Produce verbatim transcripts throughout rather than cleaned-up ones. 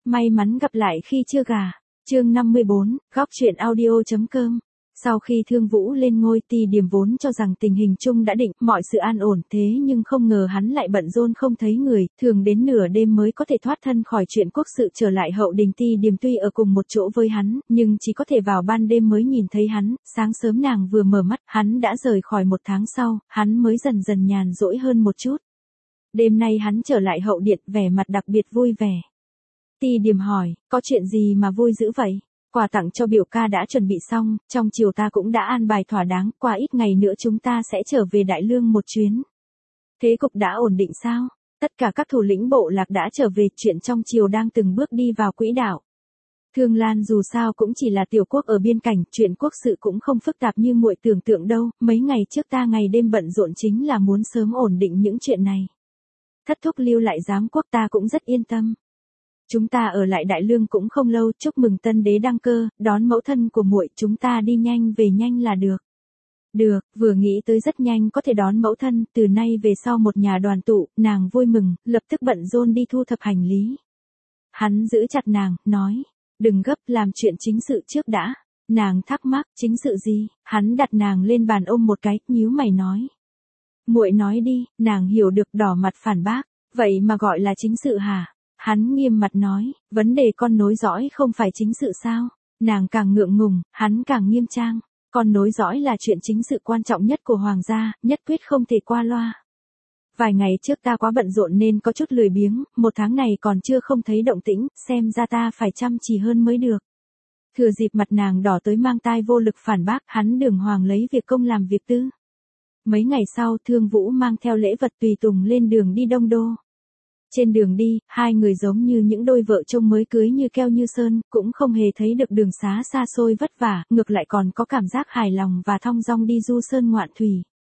May mắn gặp lại khi chưa gả. Chương năm mươi bốn, góc truyện audio.com. Sau khi Thương Vũ lên ngôi, Ti Điềm vốn cho rằng tình hình chung đã định, mọi sự an ổn, thế nhưng không ngờ hắn lại bận rộn không thấy người, thường đến nửa đêm mới có thể thoát thân khỏi chuyện quốc sự trở lại hậu đình. Ti Điềm tuy ở cùng một chỗ với hắn, nhưng chỉ có thể vào ban đêm mới nhìn thấy hắn, sáng sớm nàng vừa mở mắt, hắn đã rời khỏi. Một tháng sau, hắn mới dần dần nhàn rỗi hơn một chút. Đêm nay hắn trở lại hậu điện, vẻ mặt đặc biệt vui vẻ. Ti Điềm hỏi, có chuyện gì mà vui dữ vậy? Quà tặng cho biểu ca đã chuẩn bị xong, trong chiều ta cũng đã an bài thỏa đáng, qua ít ngày nữa chúng ta sẽ trở về Đại Lương một chuyến. Thế cục đã ổn định sao? Tất cả các thủ lĩnh bộ lạc đã trở về, chuyện trong chiều đang từng bước đi vào quỹ đạo. Thương Lan dù sao cũng chỉ là tiểu quốc ở biên cảnh, chuyện quốc sự cũng không phức tạp như muội tưởng tượng đâu, mấy ngày trước ta ngày đêm bận rộn chính là muốn sớm ổn định những chuyện này. Thất thúc lưu lại giám quốc ta cũng rất yên tâm. Chúng ta ở lại Đại Lương cũng không lâu, chúc mừng tân đế đăng cơ, đón mẫu thân của muội, chúng ta đi nhanh về nhanh là được. Được, vừa nghĩ tới rất nhanh có thể đón mẫu thân, từ nay về sau một nhà đoàn tụ, nàng vui mừng, lập tức bận rộn đi thu thập hành lý. Hắn giữ chặt nàng, nói, đừng gấp, làm chuyện chính sự trước đã. Nàng thắc mắc, chính sự gì? Hắn đặt nàng lên bàn ôm một cái, nhíu mày nói. Muội nói đi, nàng hiểu được, đỏ mặt phản bác, vậy mà gọi là chính sự hả? Hắn nghiêm mặt nói, vấn đề con nối dõi không phải chính sự sao? Nàng càng ngượng ngùng, hắn càng nghiêm trang. Con nối dõi là chuyện chính sự quan trọng nhất của hoàng gia, nhất quyết không thể qua loa. Vài ngày trước ta quá bận rộn nên có chút lười biếng, một tháng này còn chưa không thấy động tĩnh, xem ra ta phải chăm chỉ hơn mới được. Thừa dịp mặt nàng đỏ tới mang tai vô lực phản bác, hắn đường hoàng lấy việc công làm việc tư. Mấy ngày sau, Thương Vũ mang theo lễ vật tùy tùng lên đường đi Đông Đô. Trên đường đi, hai người giống như những đôi vợ chồng mới cưới, như keo như sơn, cũng không hề thấy được đường xá xa xôi vất vả, ngược lại còn có cảm giác hài lòng và thong dong đi du sơn ngoạn thủy.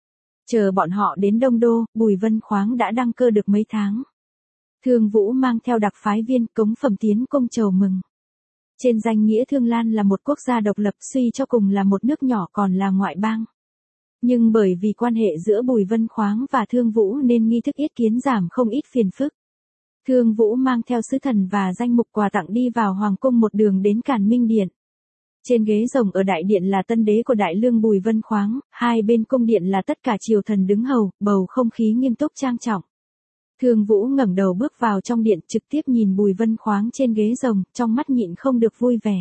Chờ bọn họ đến Đông Đô, Bùi Vân Khoáng đã đăng cơ được mấy tháng. Thương Vũ mang theo đặc phái viên cống phẩm tiến cung chầu mừng. Trên danh nghĩa Thương Lan là một quốc gia độc lập, suy cho cùng là một nước nhỏ còn là ngoại bang. Nhưng bởi vì quan hệ giữa Bùi Vân Khoáng và Thương Vũ nên nghi thức yết kiến giảm không ít phiền phức. Thương Vũ mang theo sứ thần và danh mục quà tặng đi vào hoàng cung, một đường đến Càn Minh Điện. Trên ghế rồng ở đại điện là tân đế của Đại Lương Bùi Vân Khoáng, hai bên cung điện là tất cả triều thần đứng hầu, bầu không khí nghiêm túc trang trọng. Thương Vũ ngẩng đầu bước vào trong điện, trực tiếp nhìn Bùi Vân Khoáng trên ghế rồng, trong mắt nhịn không được vui vẻ.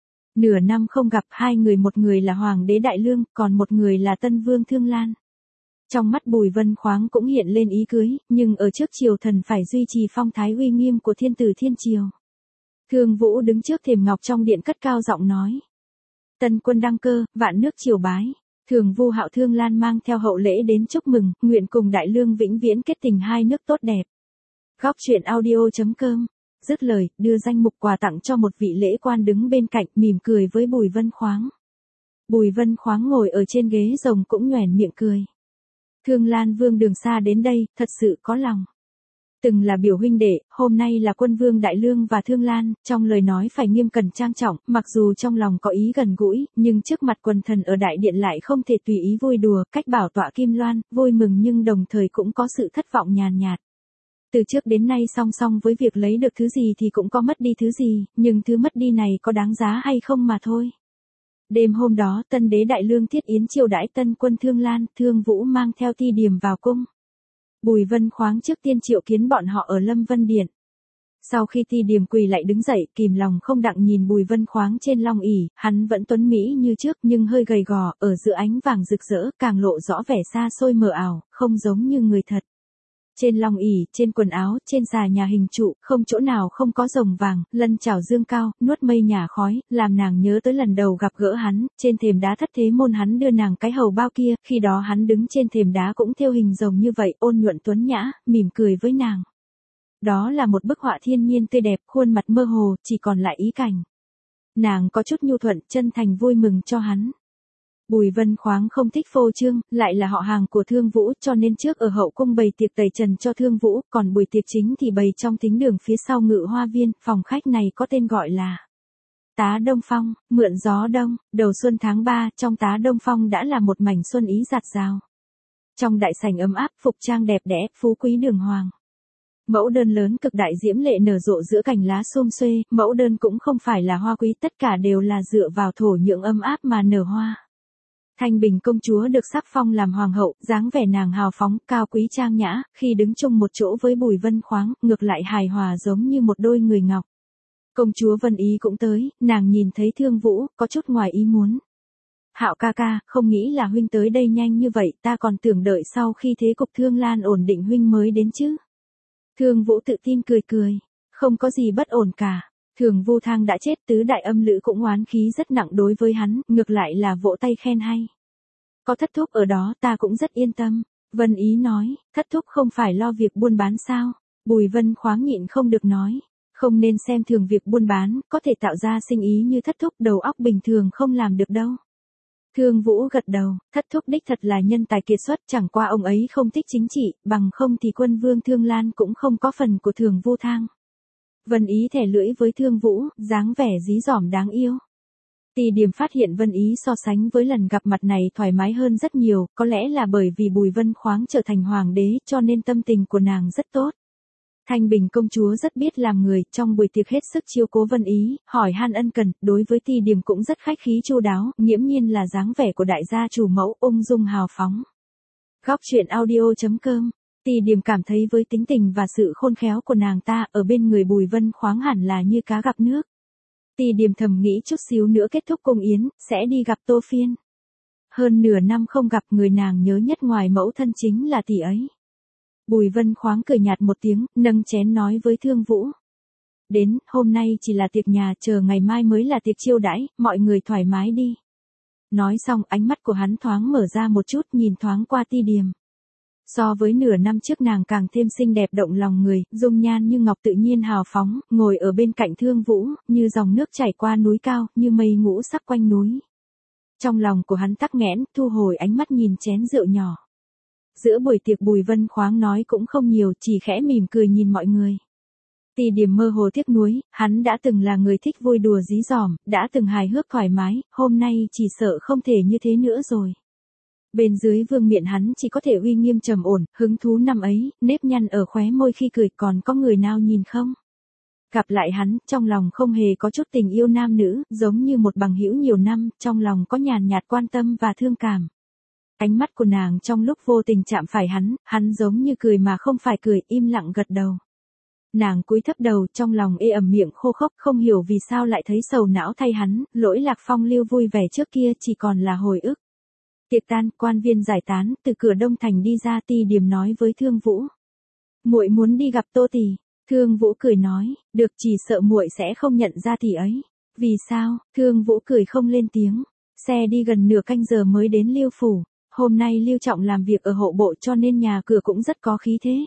Nửa năm không gặp, hai người, một người là hoàng đế Đại Lương, còn một người là tân vương Thương Lan. Trong mắt Bùi Vân Khoáng cũng hiện lên ý cưới, nhưng ở trước triều thần phải duy trì phong thái uy nghiêm của thiên tử thiên triều. Thương Vũ đứng trước thềm ngọc trong điện cất cao giọng nói. Tân quân đăng cơ, vạn nước triều bái. Thường Vu Hạo Thương Lan mang theo hậu lễ đến chúc mừng, nguyện cùng Đại Lương vĩnh viễn kết tình hai nước tốt đẹp. Góc truyện audio.com. Dứt lời, đưa danh mục quà tặng cho một vị lễ quan đứng bên cạnh, mỉm cười với Bùi Vân Khoáng. Bùi Vân Khoáng ngồi ở trên ghế rồng cũng nhoẻn miệng cười. Thương Lan vương đường xa đến đây, thật sự có lòng. Từng là biểu huynh đệ, hôm nay là quân vương Đại Lương và Thương Lan, trong lời nói phải nghiêm cẩn trang trọng, mặc dù trong lòng có ý gần gũi, nhưng trước mặt quần thần ở đại điện lại không thể tùy ý vui đùa, cách bảo tọa Kim Loan, vui mừng nhưng đồng thời cũng có sự thất vọng nhàn nhạt. Từ trước đến nay song song với việc lấy được thứ gì thì cũng có mất đi thứ gì, nhưng thứ mất đi này có đáng giá hay không mà thôi. Đêm hôm đó, tân đế Đại Lương thiết yến chiêu đãi tân quân Thương Lan, Thương Vũ mang theo Ti Điềm vào cung. Bùi Vân Khoáng trước tiên triệu kiến bọn họ ở Lâm Vân Điện. Sau khi Ti Điềm quỳ lại đứng dậy, kìm lòng không đặng nhìn Bùi Vân Khoáng trên long ỷ, hắn vẫn tuấn mỹ như trước nhưng hơi gầy gò, ở giữa ánh vàng rực rỡ, càng lộ rõ vẻ xa xôi mờ ảo, không giống như người thật. Trên long ỷ, trên quần áo, trên xà nhà hình trụ, không chỗ nào không có rồng vàng, lân chảo dương cao, nuốt mây nhả khói, làm nàng nhớ tới lần đầu gặp gỡ hắn, trên thềm đá thất thế môn hắn đưa nàng cái hầu bao kia, khi đó hắn đứng trên thềm đá cũng thêu hình rồng như vậy, ôn nhuận tuấn nhã, mỉm cười với nàng. Đó là một bức họa thiên nhiên tươi đẹp, khuôn mặt mơ hồ, chỉ còn lại ý cảnh. Nàng có chút nhu thuận, chân thành vui mừng cho hắn. Bùi Vân Khoáng không thích phô trương, lại là họ hàng của Thương Vũ, cho nên trước ở hậu cung bày tiệc tẩy trần cho Thương Vũ, còn buổi tiệc chính thì bày trong thính đường phía sau Ngự Hoa Viên, phòng khách này có tên gọi là Tá Đông Phong, mượn gió đông. Đầu xuân tháng ba, trong Tá Đông Phong đã là một mảnh xuân ý rạt rào. Trong đại sảnh ấm áp, phục trang đẹp đẽ, phú quý đường hoàng. Mẫu đơn lớn cực đại diễm lệ nở rộ giữa cành lá xum xuê, mẫu đơn cũng không phải là hoa quý, tất cả đều là dựa vào thổ nhưỡng ấm áp mà nở hoa. Thanh Bình công chúa được sắc phong làm hoàng hậu, dáng vẻ nàng hào phóng, cao quý trang nhã, khi đứng chung một chỗ với Bùi Vân Khoáng, ngược lại hài hòa giống như một đôi người ngọc. Công chúa Vân Ý cũng tới, nàng nhìn thấy Thương Vũ, có chút ngoài ý muốn. Hạo ca ca, không nghĩ là huynh tới đây nhanh như vậy, ta còn tưởng đợi sau khi thế cục Thương Lan ổn định huynh mới đến chứ. Thương Vũ tự tin cười cười, không có gì bất ổn cả. Thường Vu Thang đã chết, tứ đại âm lữ cũng oán khí rất nặng đối với hắn, ngược lại là vỗ tay khen hay. Có thất thúc ở đó ta cũng rất yên tâm. Vân Ý nói, thất thúc không phải lo việc buôn bán sao? Bùi Vân Khoáng nhịn không được nói, không nên xem thường việc buôn bán, có thể tạo ra sinh ý như thất thúc đầu óc bình thường không làm được đâu. Thương Vũ gật đầu, thất thúc đích thật là nhân tài kiệt xuất, chẳng qua ông ấy không thích chính trị, bằng không thì quân vương Thương Lan cũng không có phần của Thường Vu Thang. Vân Ý thẻ lưỡi với Thương Vũ, dáng vẻ dí dỏm đáng yêu. Tì Điểm phát hiện Vân Ý so sánh với lần gặp mặt này thoải mái hơn rất nhiều, có lẽ là bởi vì Bùi Vân Khoáng trở thành hoàng đế cho nên tâm tình của nàng rất tốt. Thanh Bình công chúa rất biết làm người, trong buổi tiệc hết sức chiếu cố Vân Ý, hỏi han ân cần, đối với Tì Điểm cũng rất khách khí chu đáo, nghiễm nhiên là dáng vẻ của đại gia chủ mẫu, ung dung hào phóng. Góc truyện audio chấm com. Tì Điểm cảm thấy với tính tình và sự khôn khéo của nàng ta, ở bên người Bùi Vân Khoáng hẳn là như cá gặp nước. Tì Điểm thầm nghĩ chút xíu nữa kết thúc cung yến, sẽ đi gặp Tô Phiên. Hơn nửa năm không gặp, người nàng nhớ nhất ngoài mẫu thân chính là tỷ ấy. Bùi Vân Khoáng cười nhạt một tiếng, nâng chén nói với Thương Vũ. Đến, hôm nay chỉ là tiệc nhà, chờ ngày mai mới là tiệc chiêu đãi, mọi người thoải mái đi. Nói xong ánh mắt của hắn thoáng mở ra một chút, nhìn thoáng qua Tì Điểm. So với nửa năm trước nàng càng thêm xinh đẹp động lòng người, dung nhan như ngọc tự nhiên hào phóng, ngồi ở bên cạnh Thương Vũ, như dòng nước chảy qua núi cao, như mây ngũ sắc quanh núi. Trong lòng của hắn tắc nghẽn, thu hồi ánh mắt nhìn chén rượu nhỏ. Giữa buổi tiệc Bùi Vân Khoáng nói cũng không nhiều, chỉ khẽ mỉm cười nhìn mọi người. Tì Điểm mơ hồ tiếc nuối, hắn đã từng là người thích vui đùa dí dỏm, đã từng hài hước thoải mái, hôm nay chỉ sợ không thể như thế nữa rồi. Bên dưới vương miện hắn chỉ có thể uy nghiêm trầm ổn, hứng thú năm ấy, nếp nhăn ở khóe môi khi cười, còn có người nào nhìn không? Gặp lại hắn, trong lòng không hề có chút tình yêu nam nữ, giống như một bằng hữu nhiều năm, trong lòng có nhàn nhạt quan tâm và thương cảm. Ánh mắt của nàng trong lúc vô tình chạm phải hắn, hắn giống như cười mà không phải cười, im lặng gật đầu. Nàng cúi thấp đầu, trong lòng ê ẩm miệng khô khốc, không hiểu vì sao lại thấy sầu não thay hắn, lỗi lạc phong lưu vui vẻ trước kia chỉ còn là hồi ức. Tiệc tan, quan viên giải tán, từ cửa Đông Thành đi ra, Tì Điểm nói với Thương Vũ. Muội muốn đi gặp Tô tỷ. Thương Vũ cười nói, được, chỉ sợ muội sẽ không nhận ra tỷ ấy. Vì sao? Thương Vũ cười không lên tiếng. Xe đi gần nửa canh giờ mới đến Liêu phủ. Hôm nay Lưu Trọng làm việc ở hộ bộ cho nên nhà cửa cũng rất có khí thế.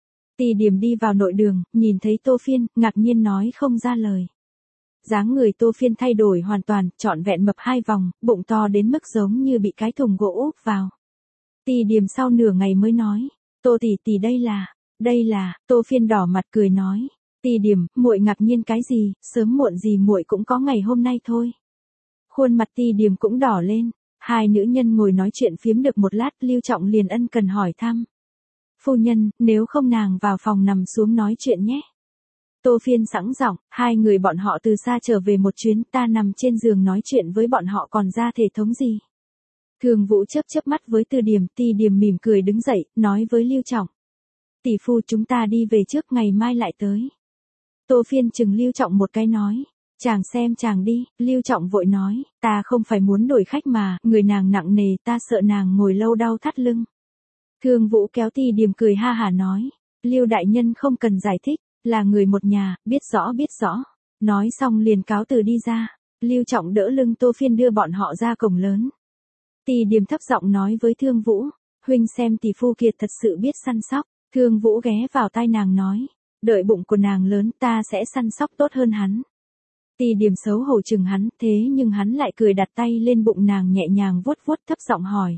Tì Điểm đi vào nội đường, nhìn thấy Tô Phiên, ngạc nhiên nói không ra lời. Dáng người Tô Phiên thay đổi hoàn toàn, trọn vẹn mập hai vòng, bụng to đến mức giống như bị cái thùng gỗ úp vào. Tì Điểm sau nửa ngày mới nói, Tô tỷ tỷ đây là, đây là, Tô Phiên đỏ mặt cười nói, Tì Điểm, muội ngạc nhiên cái gì, sớm muộn gì muội cũng có ngày hôm nay thôi. Khuôn mặt Tì Điểm cũng đỏ lên, hai nữ nhân ngồi nói chuyện phiếm được một lát, Lưu Trọng liền ân cần hỏi thăm. Phu nhân, nếu không nàng vào phòng nằm xuống nói chuyện nhé. Tô Phiên sẵn giọng, hai người bọn họ từ xa trở về một chuyến, ta nằm trên giường nói chuyện với bọn họ còn ra thể thống gì. Thường Vũ chớp chớp mắt với Từ Điểm, Tì Điểm mỉm cười đứng dậy, nói với Lưu Trọng. Tỷ phu chúng ta đi về trước, ngày mai lại tới. Tô Phiên chừng Lưu Trọng một cái nói. Chàng xem chàng đi, Lưu Trọng vội nói, ta không phải muốn đổi khách mà, người nàng nặng nề, ta sợ nàng ngồi lâu đau thắt lưng. Thương Vũ kéo Tì Điểm cười ha hả nói, Lưu đại nhân không cần giải thích, là người một nhà, biết rõ biết rõ. Nói xong liền cáo từ đi ra, Lưu Trọng đỡ lưng Tô Phiên đưa bọn họ ra cổng lớn. Tì Điểm thấp giọng nói với Thương Vũ, huynh xem tỷ phu kiệt thật sự biết săn sóc. Thương Vũ ghé vào tai nàng nói, đợi bụng của nàng lớn ta sẽ săn sóc tốt hơn hắn. Tì Điểm xấu hổ chừng hắn, thế nhưng hắn lại cười đặt tay lên bụng nàng nhẹ nhàng vuốt vuốt, thấp giọng hỏi.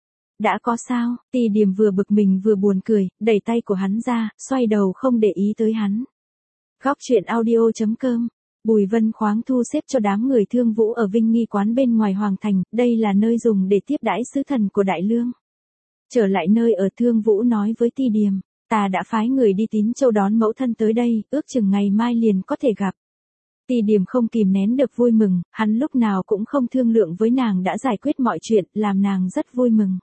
Đã có sao? Tì Điểm vừa bực mình vừa buồn cười, đẩy tay của hắn ra, xoay đầu không để ý tới hắn. Góc truyện audio chấm com. Bùi Vân Khoáng thu xếp cho đám người Thương Vũ ở Vinh Nghi quán bên ngoài hoàng thành, đây là nơi dùng để tiếp đãi sứ thần của Đại Lương. Trở lại nơi ở, Thương Vũ nói với Tì Điểm, ta đã phái người đi Tín Châu đón mẫu thân tới đây, ước chừng ngày mai liền có thể gặp. Ti Điềm không kìm nén được vui mừng, hắn lúc nào cũng không thương lượng với nàng đã giải quyết mọi chuyện, làm nàng rất vui mừng.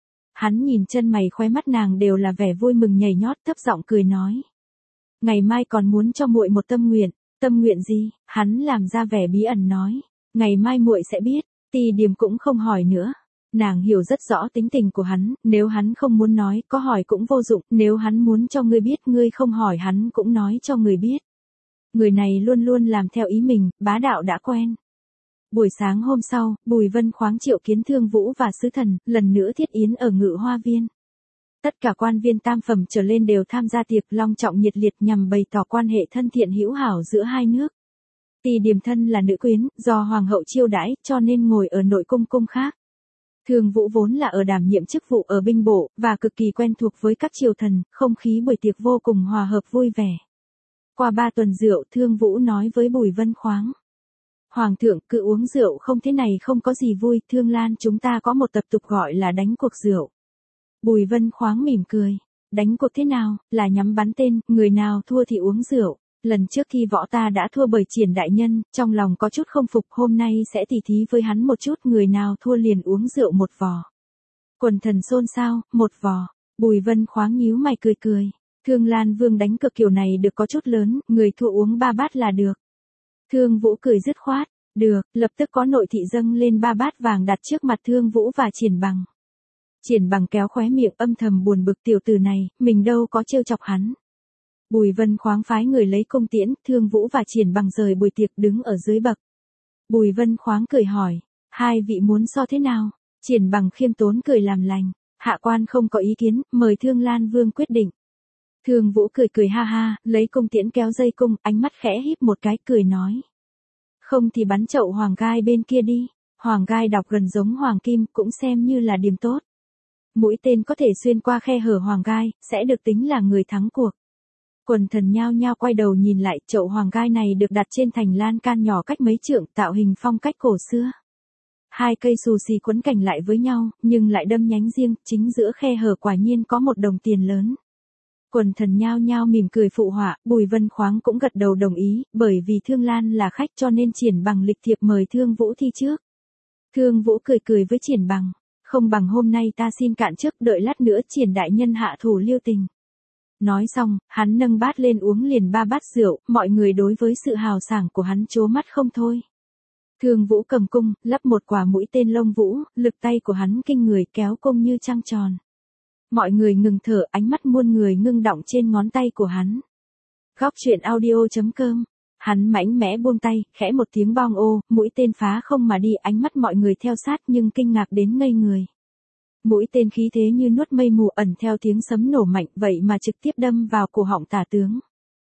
Hắn nhìn chân mày khóe mắt nàng đều là vẻ vui mừng nhảy nhót, thấp giọng cười nói. Ngày mai còn muốn cho muội một tâm nguyện. Tâm nguyện gì? Hắn làm ra vẻ bí ẩn nói. Ngày mai muội sẽ biết. Ti Điềm cũng không hỏi nữa. Nàng hiểu rất rõ tính tình của hắn, nếu hắn không muốn nói, có hỏi cũng vô dụng, nếu hắn muốn cho ngươi biết, ngươi không hỏi hắn cũng nói cho người biết. Người này luôn luôn làm theo ý mình, bá đạo đã quen. Buổi sáng hôm sau, Bùi Vân Khoáng triệu kiến Thương Vũ và Sứ Thần, lần nữa thiết yến ở Ngự Hoa Viên. Tất cả quan viên tam phẩm trở lên đều tham gia tiệc long trọng nhiệt liệt nhằm bày tỏ quan hệ thân thiện hữu hảo giữa hai nước. Ti Điềm thân là nữ quyến, do hoàng hậu chiêu đãi, cho nên ngồi ở nội cung cung khác. Thương Vũ vốn là ở đảm nhiệm chức vụ ở binh bộ, và cực kỳ quen thuộc với các triều thần, không khí buổi tiệc vô cùng hòa hợp vui vẻ. Qua ba tuần rượu, Thương Vũ nói với Bùi Vân Khoáng. Hoàng thượng, cứ uống rượu không thế này không có gì vui, Thương Lan chúng ta có một tập tục gọi là đánh cuộc rượu. Bùi Vân Khoáng mỉm cười. Đánh cuộc thế nào? Là nhắm bắn tên, người nào thua thì uống rượu. Lần trước khi võ ta đã thua bởi Triển đại nhân, trong lòng có chút không phục, hôm nay sẽ tỉ thí với hắn một chút, người nào thua liền uống rượu một vò. Quần thần xôn xao, một vò. Bùi Vân Khoáng nhíu mày cười cười. Thương Lan Vương đánh cược kiểu này được có chút lớn, người thua uống ba bát là được. Thương Vũ cười dứt khoát. Được, lập tức có nội thị dâng lên ba bát vàng đặt trước mặt Thương Vũ và Triển Bằng. Triển Bằng kéo khóe miệng âm thầm buồn bực, tiểu tử này, mình đâu có trêu chọc hắn. Bùi Vân Khoáng phái người lấy cung tiễn, Thương Vũ và Triển Bằng rời buổi tiệc đứng ở dưới bậc. Bùi Vân Khoáng cười hỏi, hai vị muốn so thế nào? Triển Bằng khiêm tốn cười làm lành, hạ quan không có ý kiến, mời Thương Lan Vương quyết định. Thương Vũ cười cười ha ha, lấy cung tiễn kéo dây cung, ánh mắt khẽ híp một cái cười nói. Không thì bắn chậu hoàng gai bên kia đi, hoàng gai đọc gần giống hoàng kim, cũng xem như là điểm tốt. Mũi tên có thể xuyên qua khe hở hoàng gai, sẽ được tính là người thắng cuộc. Quần thần nhao nhao quay đầu nhìn lại, chậu hoàng gai này được đặt trên thành lan can nhỏ cách mấy trượng, tạo hình phong cách cổ xưa. Hai cây xù xì quấn cành lại với nhau, nhưng lại đâm nhánh riêng, chính giữa khe hở quả nhiên có một đồng tiền lớn. Quần thần nhao nhao mỉm cười phụ họa, Bùi Vân Khoáng cũng gật đầu đồng ý, bởi vì Thương Lan là khách cho nên Triển Bằng lịch thiệp mời Thương Vũ thi trước. Thương Vũ cười cười với Triển Bằng, không bằng hôm nay ta xin cạn trước, đợi lát nữa Triển đại nhân hạ thủ lưu tình. Nói xong, hắn nâng bát lên uống liền ba bát rượu, mọi người đối với sự hào sảng của hắn trố mắt không thôi. Thương Vũ cầm cung, lắp một quả mũi tên lông vũ, lực tay của hắn kinh người, kéo cung như trăng tròn. Mọi người ngừng thở, ánh mắt muôn người ngưng đọng trên ngón tay của hắn. Góc truyện audio chấm com. Hắn mãnh mẽ buông tay, khẽ một tiếng bong ô, mũi tên phá không mà đi, ánh mắt mọi người theo sát nhưng kinh ngạc đến ngây người. Mũi tên khí thế như nuốt mây mù, ẩn theo tiếng sấm nổ mạnh, vậy mà trực tiếp đâm vào cổ họng Tả tướng.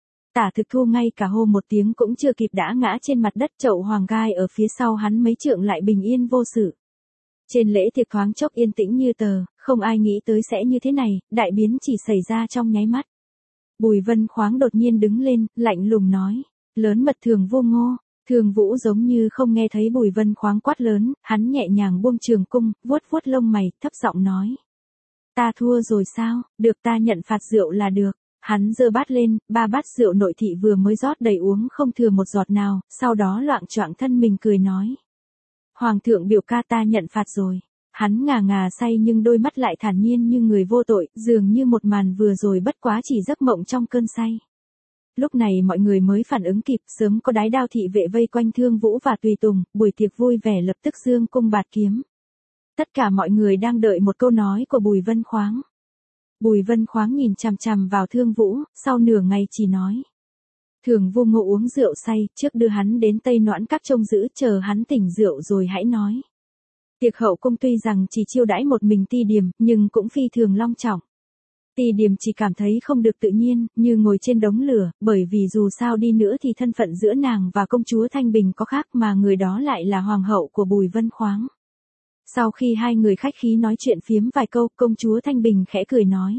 Tả Thực Thu ngay cả hô một tiếng cũng chưa kịp đã ngã trên mặt đất, chậu hoàng gai ở phía sau hắn mấy trượng lại bình yên vô sự. Trên lễ tiệc thoáng chốc yên tĩnh như tờ, không ai nghĩ tới sẽ như thế này, đại biến chỉ xảy ra trong nháy mắt. Bùi Vân Khoáng đột nhiên đứng lên, lạnh lùng nói, lớn mật Thường Vô Ngô. Thương Vũ giống như không nghe thấy Bùi Vân Khoáng quát lớn, hắn nhẹ nhàng buông trường cung, vuốt vuốt lông mày, thấp giọng nói. Ta thua rồi sao, được ta nhận phạt rượu là được. Hắn giơ bát lên, ba bát rượu nội thị vừa mới rót đầy uống không thừa một giọt nào, sau đó loạng choạng thân mình cười nói. Hoàng thượng biểu ca ta nhận phạt rồi. Hắn ngà ngà say nhưng đôi mắt lại thản nhiên như người vô tội, dường như một màn vừa rồi bất quá chỉ giấc mộng trong cơn say. Lúc này mọi người mới phản ứng kịp, sớm có đái đao thị vệ vây quanh Thương Vũ và tùy tùng, buổi tiệc vui vẻ lập tức dương cung bạt kiếm. Tất cả mọi người đang đợi một câu nói của Bùi Vân Khoáng. Bùi Vân Khoáng nhìn chằm chằm vào Thương Vũ, sau nửa ngày chỉ nói. Thường Vô Ngô uống rượu say, trước đưa hắn đến Tây Noãn Các trông giữ, chờ hắn tỉnh rượu rồi hãy nói. Tiệc hậu cung tuy rằng chỉ chiêu đãi một mình Ti Điềm, nhưng cũng phi thường long trọng. Ti Điềm chỉ cảm thấy không được tự nhiên, như ngồi trên đống lửa, bởi vì dù sao đi nữa thì thân phận giữa nàng và công chúa Thanh Bình có khác, mà người đó lại là hoàng hậu của Bùi Vân Khoáng. Sau khi hai người khách khí nói chuyện phiếm vài câu, công chúa Thanh Bình khẽ cười nói.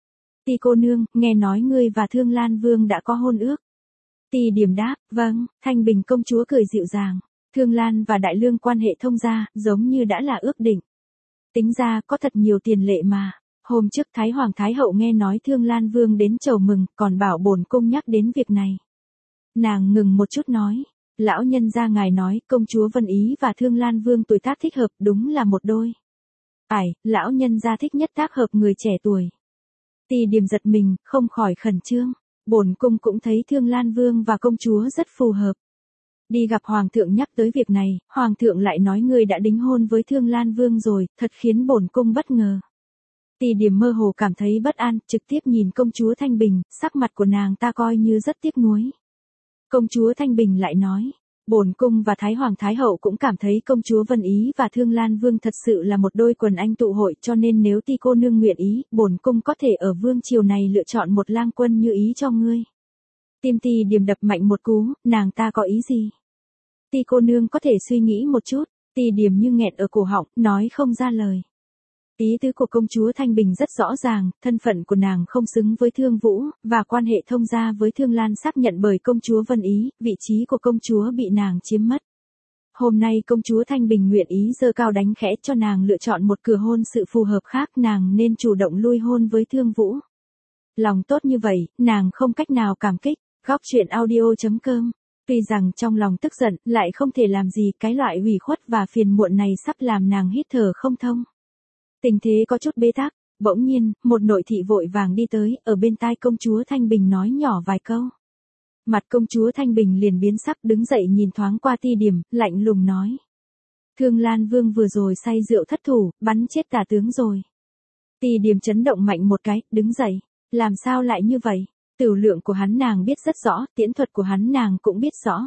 Ti cô nương, nghe nói ngươi và Thương Lan Vương đã có hôn ước. Ti Điềm đáp, vâng. Thanh Bình công chúa cười dịu dàng. Thương Lan và Đại Lương quan hệ thông gia, giống như đã là ước định. Tính ra có thật nhiều tiền lệ mà. Hôm trước Thái Hoàng Thái Hậu nghe nói Thương Lan Vương đến chầu mừng, còn bảo bổn cung nhắc đến việc này. Nàng ngừng một chút nói, lão nhân gia ngài nói công chúa Vân Ý và Thương Lan Vương tuổi tác thích hợp, đúng là một đôi. Phải, lão nhân gia thích nhất tác hợp người trẻ tuổi. Tỳ Điềm giật mình, không khỏi khẩn trương. Bổn cung cũng thấy Thương Lan Vương và công chúa rất phù hợp. Đi gặp Hoàng thượng nhắc tới việc này, Hoàng thượng lại nói người đã đính hôn với Thương Lan Vương rồi, thật khiến bổn cung bất ngờ. Tỳ Điềm mơ hồ cảm thấy bất an, trực tiếp nhìn công chúa Thanh Bình, sắc mặt của nàng ta coi như rất tiếc nuối. Công chúa Thanh Bình lại nói, bổn cung và Thái Hoàng Thái Hậu cũng cảm thấy công chúa Vân Ý và Thương Lan Vương thật sự là một đôi quần anh tụ hội, cho nên nếu Ti cô nương nguyện ý, bổn cung có thể ở vương triều này lựa chọn một lang quân như ý cho ngươi. Tim Tỳ Điềm đập mạnh một cú, nàng ta có ý gì? Ti cô nương có thể suy nghĩ một chút. Tỳ Điềm như nghẹt ở cổ họng, nói không ra lời. Ý tứ của công chúa Thanh Bình rất rõ ràng, thân phận của nàng không xứng với Thương Vũ, và quan hệ thông gia với Thương Lan xác nhận bởi công chúa Vân Ý, vị trí của công chúa bị nàng chiếm mất. Hôm nay công chúa Thanh Bình nguyện ý giơ cao đánh khẽ cho nàng lựa chọn một cửa hôn sự phù hợp khác, nàng nên chủ động lui hôn với Thương Vũ. Lòng tốt như vậy, nàng không cách nào cảm kích. Góc truyện audio chấm com. Tuy rằng trong lòng tức giận, lại không thể làm gì, cái loại ủy khuất và phiền muộn này sắp làm nàng hít thở không thông. Tình thế có chút bế tắc, bỗng nhiên, một nội thị vội vàng đi tới, ở bên tai công chúa Thanh Bình nói nhỏ vài câu. Mặt công chúa Thanh Bình liền biến sắc, đứng dậy nhìn thoáng qua Ti Điềm, lạnh lùng nói. Thương Lan Vương vừa rồi say rượu thất thủ, bắn chết tả tướng rồi. Ti Điềm chấn động mạnh một cái, đứng dậy. Làm sao lại như vậy? Tửu lượng của hắn nàng biết rất rõ, tiễn thuật của hắn nàng cũng biết rõ.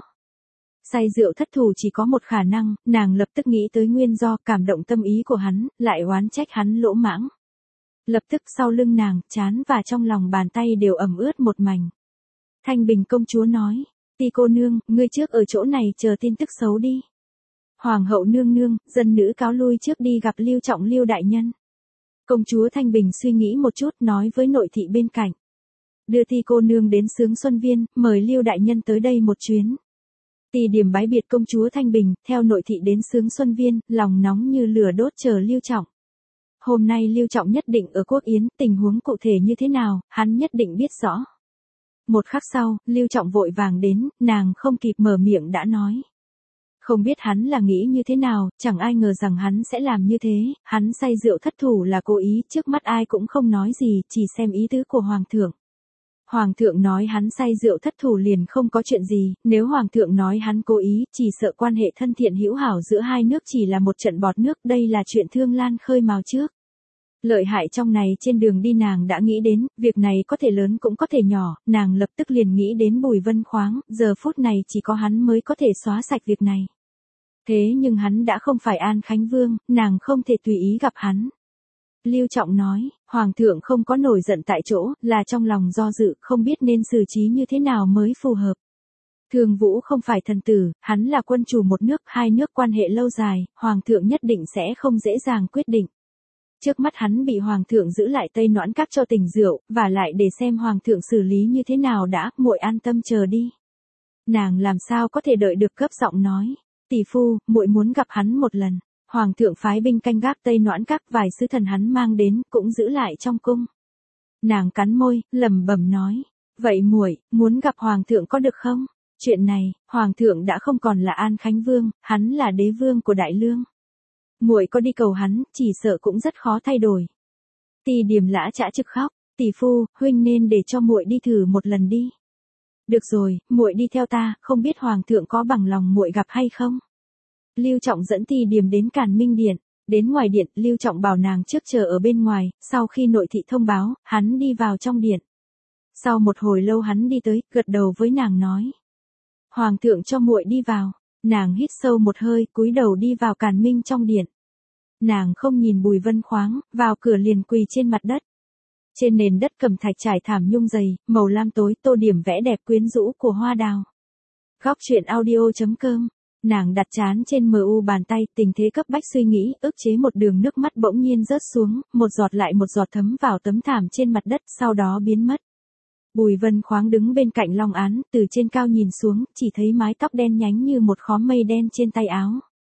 Say rượu thất thủ chỉ có một khả năng, nàng lập tức nghĩ tới nguyên do, cảm động tâm ý của hắn, lại oán trách hắn lỗ mãng. Lập tức sau lưng nàng, trán và trong lòng bàn tay đều ẩm ướt một mảnh. Thanh Bình công chúa nói, Ti cô nương, ngươi trước ở chỗ này chờ tin tức xấu đi. Hoàng hậu nương nương, dân nữ cáo lui trước đi gặp Lưu Trọng Lưu đại nhân. Công chúa Thanh Bình suy nghĩ một chút, nói với nội thị bên cạnh. Đưa Ti cô nương đến Sướng Xuân Viên, mời Lưu đại nhân tới đây một chuyến. Tỳ Điềm bái biệt công chúa Thanh Bình, theo nội thị đến Sướng Xuân Viên, lòng nóng như lửa đốt chờ Lưu Trọng. Hôm nay Lưu Trọng nhất định ở Quốc Yến, tình huống cụ thể như thế nào, hắn nhất định biết rõ. Một khắc sau, Lưu Trọng vội vàng đến, nàng không kịp mở miệng đã nói. Không biết hắn là nghĩ như thế nào, chẳng ai ngờ rằng hắn sẽ làm như thế, hắn say rượu thất thủ là cố ý, trước mắt ai cũng không nói gì, chỉ xem ý tứ của Hoàng thượng. Hoàng thượng nói hắn say rượu thất thủ liền không có chuyện gì, nếu Hoàng thượng nói hắn cố ý, chỉ sợ quan hệ thân thiện hữu hảo giữa hai nước chỉ là một trận bọt nước, đây là chuyện Thương Lan khơi mào trước. Lợi hại trong này trên đường đi nàng đã nghĩ đến, việc này có thể lớn cũng có thể nhỏ, nàng lập tức liền nghĩ đến Bùi Vân Khoáng, giờ phút này chỉ có hắn mới có thể xóa sạch việc này. Thế nhưng hắn đã không phải An Khánh Vương, nàng không thể tùy ý gặp hắn. Lưu Trọng nói, Hoàng thượng không có nổi giận tại chỗ, là trong lòng do dự, không biết nên xử trí như thế nào mới phù hợp. Thương Vũ không phải thần tử, hắn là quân chủ một nước, hai nước quan hệ lâu dài, Hoàng thượng nhất định sẽ không dễ dàng quyết định. Trước mắt hắn bị Hoàng thượng giữ lại Tây Noãn Các cho tỉnh rượu, và lại để xem Hoàng thượng xử lý như thế nào đã, muội an tâm chờ đi. Nàng làm sao có thể đợi được, cấp giọng nói, tỷ phu, muội muốn gặp hắn một lần. Hoàng thượng phái binh canh gác Tây Noãn Các, vài sứ thần hắn mang đến, cũng giữ lại trong cung. Nàng cắn môi, lẩm bẩm nói, vậy muội muốn gặp Hoàng thượng có được không? Chuyện này, Hoàng thượng đã không còn là An Khánh Vương, hắn là đế vương của Đại Lương. Muội có đi cầu hắn, chỉ sợ cũng rất khó thay đổi. Tỳ Điềm lã chã trực khóc, tỷ phu, huynh nên để cho muội đi thử một lần đi. Được rồi, muội đi theo ta, không biết Hoàng thượng có bằng lòng muội gặp hay không? Lưu Trọng dẫn Tỳ Điềm đến Càn Minh Điện, đến ngoài điện, Lưu Trọng bảo nàng trước chờ ở bên ngoài, sau khi nội thị thông báo, hắn đi vào trong điện. Sau một hồi lâu hắn đi tới, gật đầu với nàng nói. Hoàng thượng cho muội đi vào, nàng hít sâu một hơi, cúi đầu đi vào Càn Minh trong điện. Nàng không nhìn Bùi Vân Khoáng, vào cửa liền quỳ trên mặt đất. Trên nền đất cẩm thạch trải thảm nhung dày, màu lam tối, tô điểm vẽ đẹp quyến rũ của hoa đào. Góc truyện audio chấm com. Nàng đặt trán trên mờ u bàn tay, tình thế cấp bách suy nghĩ, ức chế một đường nước mắt bỗng nhiên rớt xuống, một giọt lại một giọt thấm vào tấm thảm trên mặt đất, sau đó biến mất. Bùi Vân Khoáng đứng bên cạnh Long Án, từ trên cao nhìn xuống, chỉ thấy mái tóc đen nhánh như một khóm mây đen trên tay áo.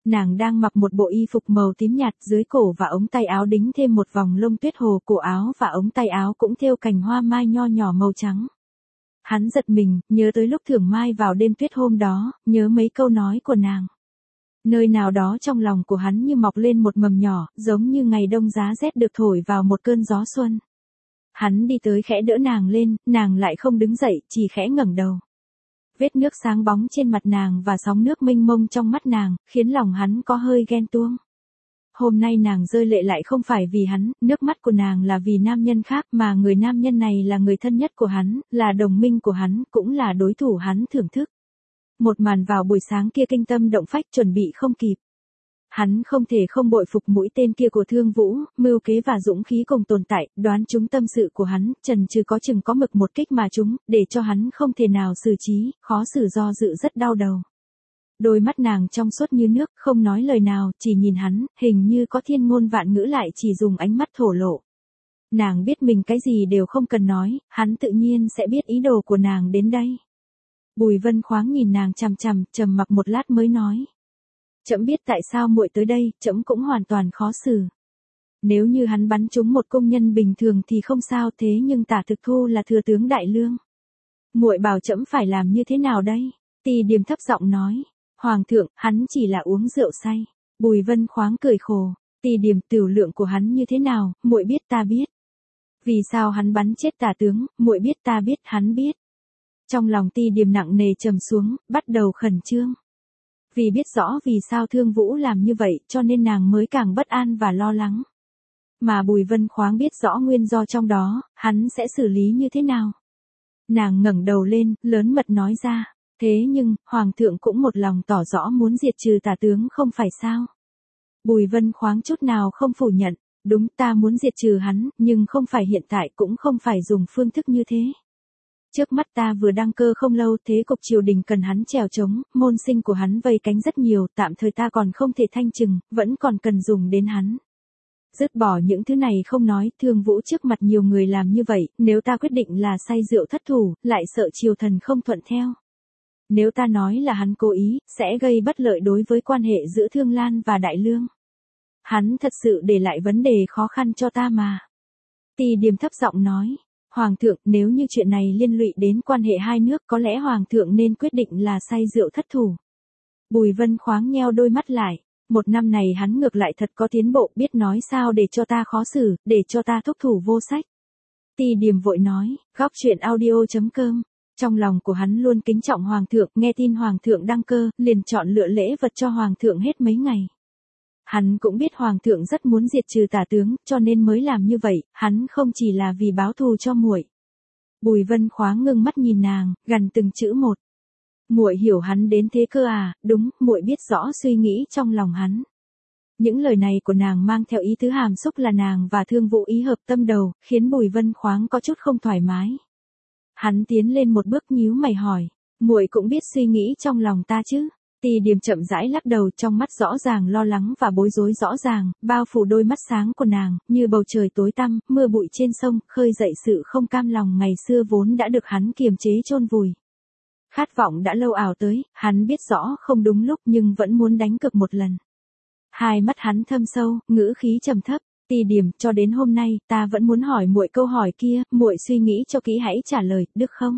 Nàng đang mặc một bộ y phục màu tím nhạt, dưới cổ và ống tay áo đính thêm một vòng lông tuyết hồ, cổ áo và ống tay áo cũng thêu cành hoa mai nho nhỏ màu trắng. Hắn giật mình, nhớ tới lúc thưởng mai vào đêm tuyết hôm đó, nhớ mấy câu nói của nàng. Nơi nào đó trong lòng của hắn như mọc lên một mầm nhỏ, giống như ngày đông giá rét được thổi vào một cơn gió xuân. Hắn đi tới khẽ đỡ nàng lên, nàng lại không đứng dậy, chỉ khẽ ngẩng đầu. Vết nước sáng bóng trên mặt nàng và sóng nước mênh mông trong mắt nàng, khiến lòng hắn có hơi ghen tuông. Hôm nay nàng rơi lệ lại không phải vì hắn, nước mắt của nàng là vì nam nhân khác, mà người nam nhân này là người thân nhất của hắn, là đồng minh của hắn, cũng là đối thủ hắn thưởng thức. Một màn vào buổi sáng kia kinh tâm động phách, chuẩn bị không kịp. Hắn không thể không bội phục mũi tên kia của Thương Vũ, mưu kế và dũng khí cùng tồn tại, đoán trúng tâm sự của hắn, trần trừ có chừng có mực một kích mà trúng, để cho hắn không thể nào xử trí, khó xử do dự rất đau đầu. Đôi mắt nàng trong suốt như nước, không nói lời nào, chỉ nhìn hắn, hình như có thiên ngôn vạn ngữ lại chỉ dùng ánh mắt thổ lộ. Nàng biết mình cái gì đều không cần nói, hắn tự nhiên sẽ biết ý đồ của nàng đến đây. Bùi Vân Khoáng nhìn nàng chằm chằm, trầm mặc một lát mới nói. Trẫm biết tại sao muội tới đây, trẫm cũng hoàn toàn khó xử. Nếu như hắn bắn trúng một công nhân bình thường thì không sao, thế nhưng Tả Thực Thu là thừa tướng đại lương. Muội bảo trẫm phải làm như thế nào đây? Tỳ Điềm thấp giọng nói. Hoàng thượng, hắn chỉ là uống rượu say. Bùi Vân Khoáng cười khổ. Tỳ Điềm, tiểu lượng của hắn như thế nào, muội biết ta biết. Vì sao hắn bắn chết Tả tướng, muội biết ta biết, hắn biết. Trong lòng Tỳ Điềm nặng nề trầm xuống, bắt đầu khẩn trương. Vì biết rõ vì sao Thương Vũ làm như vậy, cho nên nàng mới càng bất an và lo lắng. Mà Bùi Vân Khoáng biết rõ nguyên do trong đó, hắn sẽ xử lý như thế nào. Nàng ngẩng đầu lên, lớn mật nói ra. Thế nhưng, Hoàng thượng cũng một lòng tỏ rõ muốn diệt trừ Tả tướng không phải sao. Bùi Vân Khoáng chút nào không phủ nhận. Đúng, ta muốn diệt trừ hắn, nhưng không phải hiện tại, cũng không phải dùng phương thức như thế. Trước mắt ta vừa đăng cơ không lâu, thế cục triều đình cần hắn trèo trống, môn sinh của hắn vây cánh rất nhiều, tạm thời ta còn không thể thanh trừng, vẫn còn cần dùng đến hắn. Dứt bỏ những thứ này không nói, Thương Vũ trước mặt nhiều người làm như vậy, nếu ta quyết định là say rượu thất thủ, lại sợ triều thần không thuận theo. Nếu ta nói là hắn cố ý, sẽ gây bất lợi đối với quan hệ giữa Thương Lan và Đại Lương. Hắn thật sự để lại vấn đề khó khăn cho ta mà. Tỳ Điềm thấp giọng nói. Hoàng thượng, nếu như chuyện này liên lụy đến quan hệ hai nước, có lẽ Hoàng thượng nên quyết định là say rượu thất thủ. Bùi Vân Khoáng nheo đôi mắt lại. Một năm này hắn ngược lại thật có tiến bộ, biết nói sao để cho ta khó xử, để cho ta thúc thủ vô sách. Tỳ Điềm vội nói, góc truyện audio chấm com. Trong lòng của hắn luôn kính trọng Hoàng thượng, nghe tin Hoàng thượng đăng cơ, liền chọn lựa lễ vật cho Hoàng thượng hết mấy ngày. Hắn cũng biết Hoàng thượng rất muốn diệt trừ Tả tướng, cho nên mới làm như vậy, hắn không chỉ là vì báo thù cho muội. Bùi Vân Khoáng ngưng mắt nhìn nàng, gằn từng chữ một. Muội hiểu hắn đến thế cơ à? Đúng, muội biết rõ suy nghĩ trong lòng hắn. Những lời này của nàng mang theo ý tứ hàm xúc là nàng và Thương Vũ ý hợp tâm đầu, khiến Bùi Vân Khoáng có chút không thoải mái. Hắn tiến lên một bước nhíu mày hỏi, muội cũng biết suy nghĩ trong lòng ta chứ? Tỳ Điềm chậm rãi lắc đầu, trong mắt rõ ràng lo lắng và bối rối rõ ràng, bao phủ đôi mắt sáng của nàng, như bầu trời tối tăm, mưa bụi trên sông, khơi dậy sự không cam lòng ngày xưa vốn đã được hắn kiềm chế chôn vùi. Khát vọng đã lâu ảo tới, hắn biết rõ không đúng lúc nhưng vẫn muốn đánh cược một lần. Hai mắt hắn thâm sâu, ngữ khí trầm thấp. Tỳ Điềm, cho đến hôm nay, ta vẫn muốn hỏi muội câu hỏi kia, muội suy nghĩ cho kỹ hãy trả lời, được không?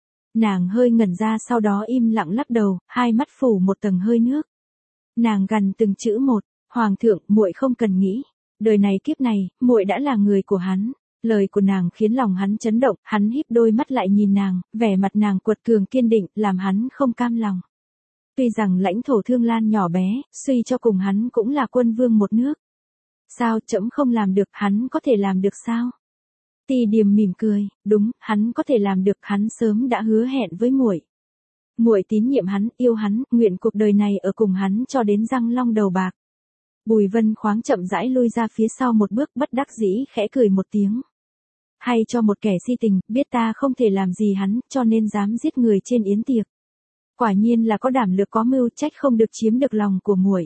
Nàng hơi ngẩn ra, sau đó im lặng lắc đầu, hai mắt phủ một tầng hơi nước. Nàng gằn từng chữ một, Hoàng thượng, muội không cần nghĩ, đời này kiếp này, muội đã là người của hắn. Lời của nàng khiến lòng hắn chấn động, hắn híp đôi mắt lại nhìn nàng, vẻ mặt nàng quật cường kiên định, làm hắn không cam lòng. Tuy rằng lãnh thổ Thương Lan nhỏ bé, suy cho cùng hắn cũng là quân vương một nước. Sao, trẫm không làm được, hắn có thể làm được sao? Tỳ Điềm mỉm cười, đúng, hắn có thể làm được, hắn sớm đã hứa hẹn với muội. Muội tín nhiệm hắn, yêu hắn, nguyện cuộc đời này ở cùng hắn cho đến răng long đầu bạc. Bùi Vân Khoáng chậm rãi lui ra phía sau một bước, bất đắc dĩ khẽ cười một tiếng. Hay cho một kẻ si tình, biết ta không thể làm gì hắn, cho nên dám giết người trên yến tiệc. Quả nhiên là có đảm lược có mưu, trách không được chiếm được lòng của muội.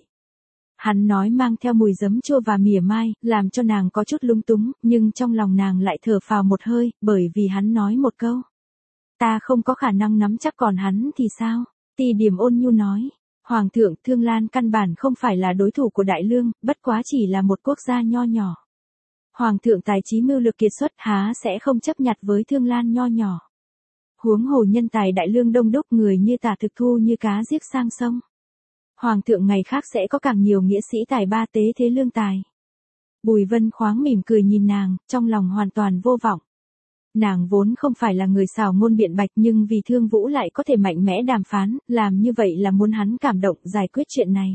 Hắn nói mang theo mùi giấm chua và mỉa mai, làm cho nàng có chút lung túng, nhưng trong lòng nàng lại thở phào một hơi, bởi vì hắn nói một câu. Ta không có khả năng nắm chắc, còn hắn thì sao? Tỳ Điềm ôn nhu nói. Hoàng thượng, Thương Lan căn bản không phải là đối thủ của Đại Lương, bất quá chỉ là một quốc gia nho nhỏ. Hoàng thượng tài trí mưu lược kiệt xuất há sẽ không chấp nhặt với Thương Lan nho nhỏ. Huống hồ nhân tài Đại Lương đông đúc, người như Tả Thực Thu như cá giết sang sông. Hoàng thượng ngày khác sẽ có càng nhiều nghĩa sĩ tài ba tế thế lương tài. Bùi Vân Khoáng mỉm cười nhìn nàng, trong lòng hoàn toàn vô vọng. Nàng vốn không phải là người xảo ngôn biện bạch, nhưng vì Thương Vũ lại có thể mạnh mẽ đàm phán, làm như vậy là muốn hắn cảm động giải quyết chuyện này.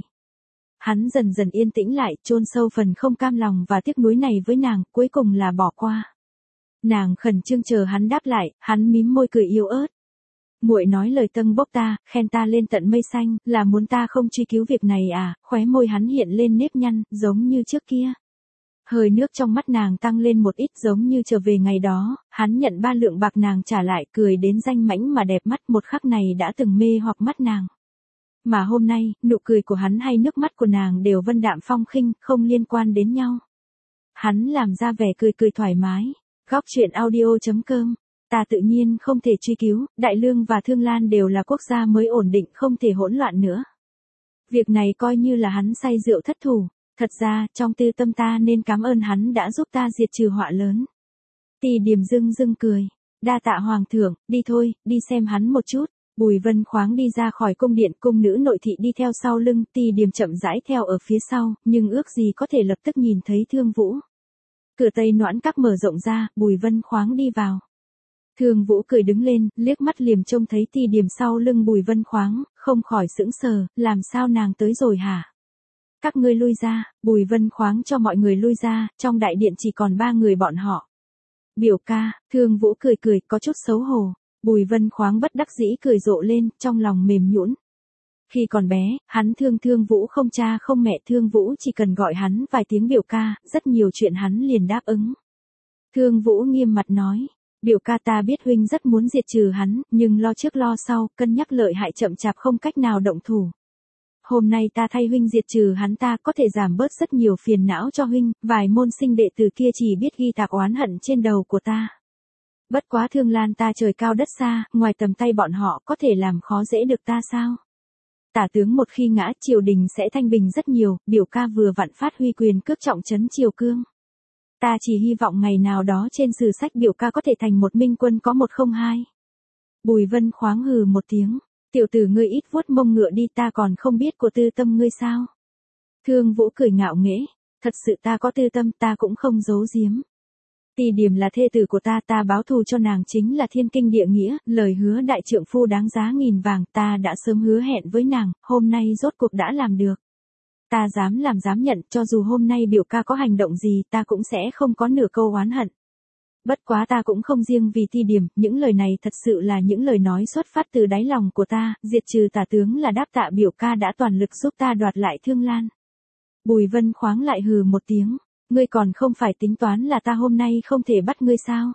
Hắn dần dần yên tĩnh lại, chôn sâu phần không cam lòng và tiếc nuối này với nàng, cuối cùng là bỏ qua. Nàng khẩn trương chờ hắn đáp lại, hắn mím môi cười yếu ớt. Muội nói lời tâng bốc ta, khen ta lên tận mây xanh, là muốn ta không truy cứu việc này à? Khóe môi hắn hiện lên nếp nhăn, giống như trước kia. Hơi nước trong mắt nàng tăng lên một ít, giống như trở về ngày đó, hắn nhận ba lượng bạc nàng trả lại, cười đến danh mãnh mà đẹp mắt, một khắc này đã từng mê hoặc mắt nàng. Mà hôm nay, nụ cười của hắn hay nước mắt của nàng đều vân đạm phong khinh, không liên quan đến nhau. Hắn làm ra vẻ cười cười thoải mái. Góc truyện audio chấm com. Ta tự nhiên không thể truy cứu, Đại Lương và Thương Lan đều là quốc gia mới ổn định, không thể hỗn loạn nữa. Việc này coi như là hắn say rượu thất thủ. Thật ra, trong tư tâm ta nên cảm ơn hắn đã giúp ta diệt trừ họa lớn. Tỳ Điềm dưng dưng cười. Đa tạ Hoàng thượng, đi thôi, đi xem hắn một chút. Bùi Vân Khoáng đi ra khỏi cung điện, cung nữ nội thị đi theo sau lưng, Tỳ Điềm chậm rãi theo ở phía sau, nhưng ước gì có thể lập tức nhìn thấy Thương Vũ. Cửa tây noãn các mở rộng ra, Bùi Vân Khoáng đi vào. Thương Vũ cười đứng lên, liếc mắt liềm trông thấy Tỳ Điềm sau lưng Bùi Vân Khoáng, không khỏi sững sờ, làm sao nàng tới rồi hả? Các ngươi lui ra, Bùi Vân Khoáng cho mọi người lui ra, trong đại điện chỉ còn ba người bọn họ. Biểu ca, Thương Vũ cười cười, có chút xấu hổ. Bùi Vân Khoáng bất đắc dĩ cười rộ lên, trong lòng mềm nhũn. Khi còn bé, hắn thương Thương Vũ không cha không mẹ, Thương Vũ chỉ cần gọi hắn vài tiếng biểu ca, rất nhiều chuyện hắn liền đáp ứng. Thương Vũ nghiêm mặt nói, biểu ca ta biết huynh rất muốn diệt trừ hắn, nhưng lo trước lo sau, cân nhắc lợi hại chậm chạp không cách nào động thủ. Hôm nay ta thay huynh diệt trừ hắn, ta có thể giảm bớt rất nhiều phiền não cho huynh, vài môn sinh đệ tử kia chỉ biết ghi tạc oán hận trên đầu của ta. Bất quá Thương Lan ta trời cao đất xa, ngoài tầm tay bọn họ có thể làm khó dễ được ta sao? Tả tướng một khi ngã, triều đình sẽ thanh bình rất nhiều, biểu ca vừa vặn phát huy quyền cước trọng trấn triều cương. Ta chỉ hy vọng ngày nào đó trên sử sách biểu ca có thể thành một minh quân có một không hai. Bùi Vân Khoáng hừ một tiếng, tiểu tử ngươi ít vuốt mông ngựa đi, ta còn không biết của tư tâm ngươi sao? Thương Vũ cười ngạo nghễ, thật sự ta có tư tâm, ta cũng không giấu giếm. Tỳ Điềm là thê tử của ta, ta báo thù cho nàng chính là thiên kinh địa nghĩa, lời hứa đại trượng phu đáng giá nghìn vàng, ta đã sớm hứa hẹn với nàng, hôm nay rốt cuộc đã làm được. Ta dám làm dám nhận, cho dù hôm nay biểu ca có hành động gì, ta cũng sẽ không có nửa câu oán hận. Bất quá ta cũng không riêng vì Tỳ Điềm, những lời này thật sự là những lời nói xuất phát từ đáy lòng của ta, diệt trừ tả tướng là đáp tạ biểu ca đã toàn lực giúp ta đoạt lại Thương Lan. Bùi Vân Khoáng lại hừ một tiếng. Ngươi còn không phải tính toán là ta hôm nay không thể bắt ngươi sao?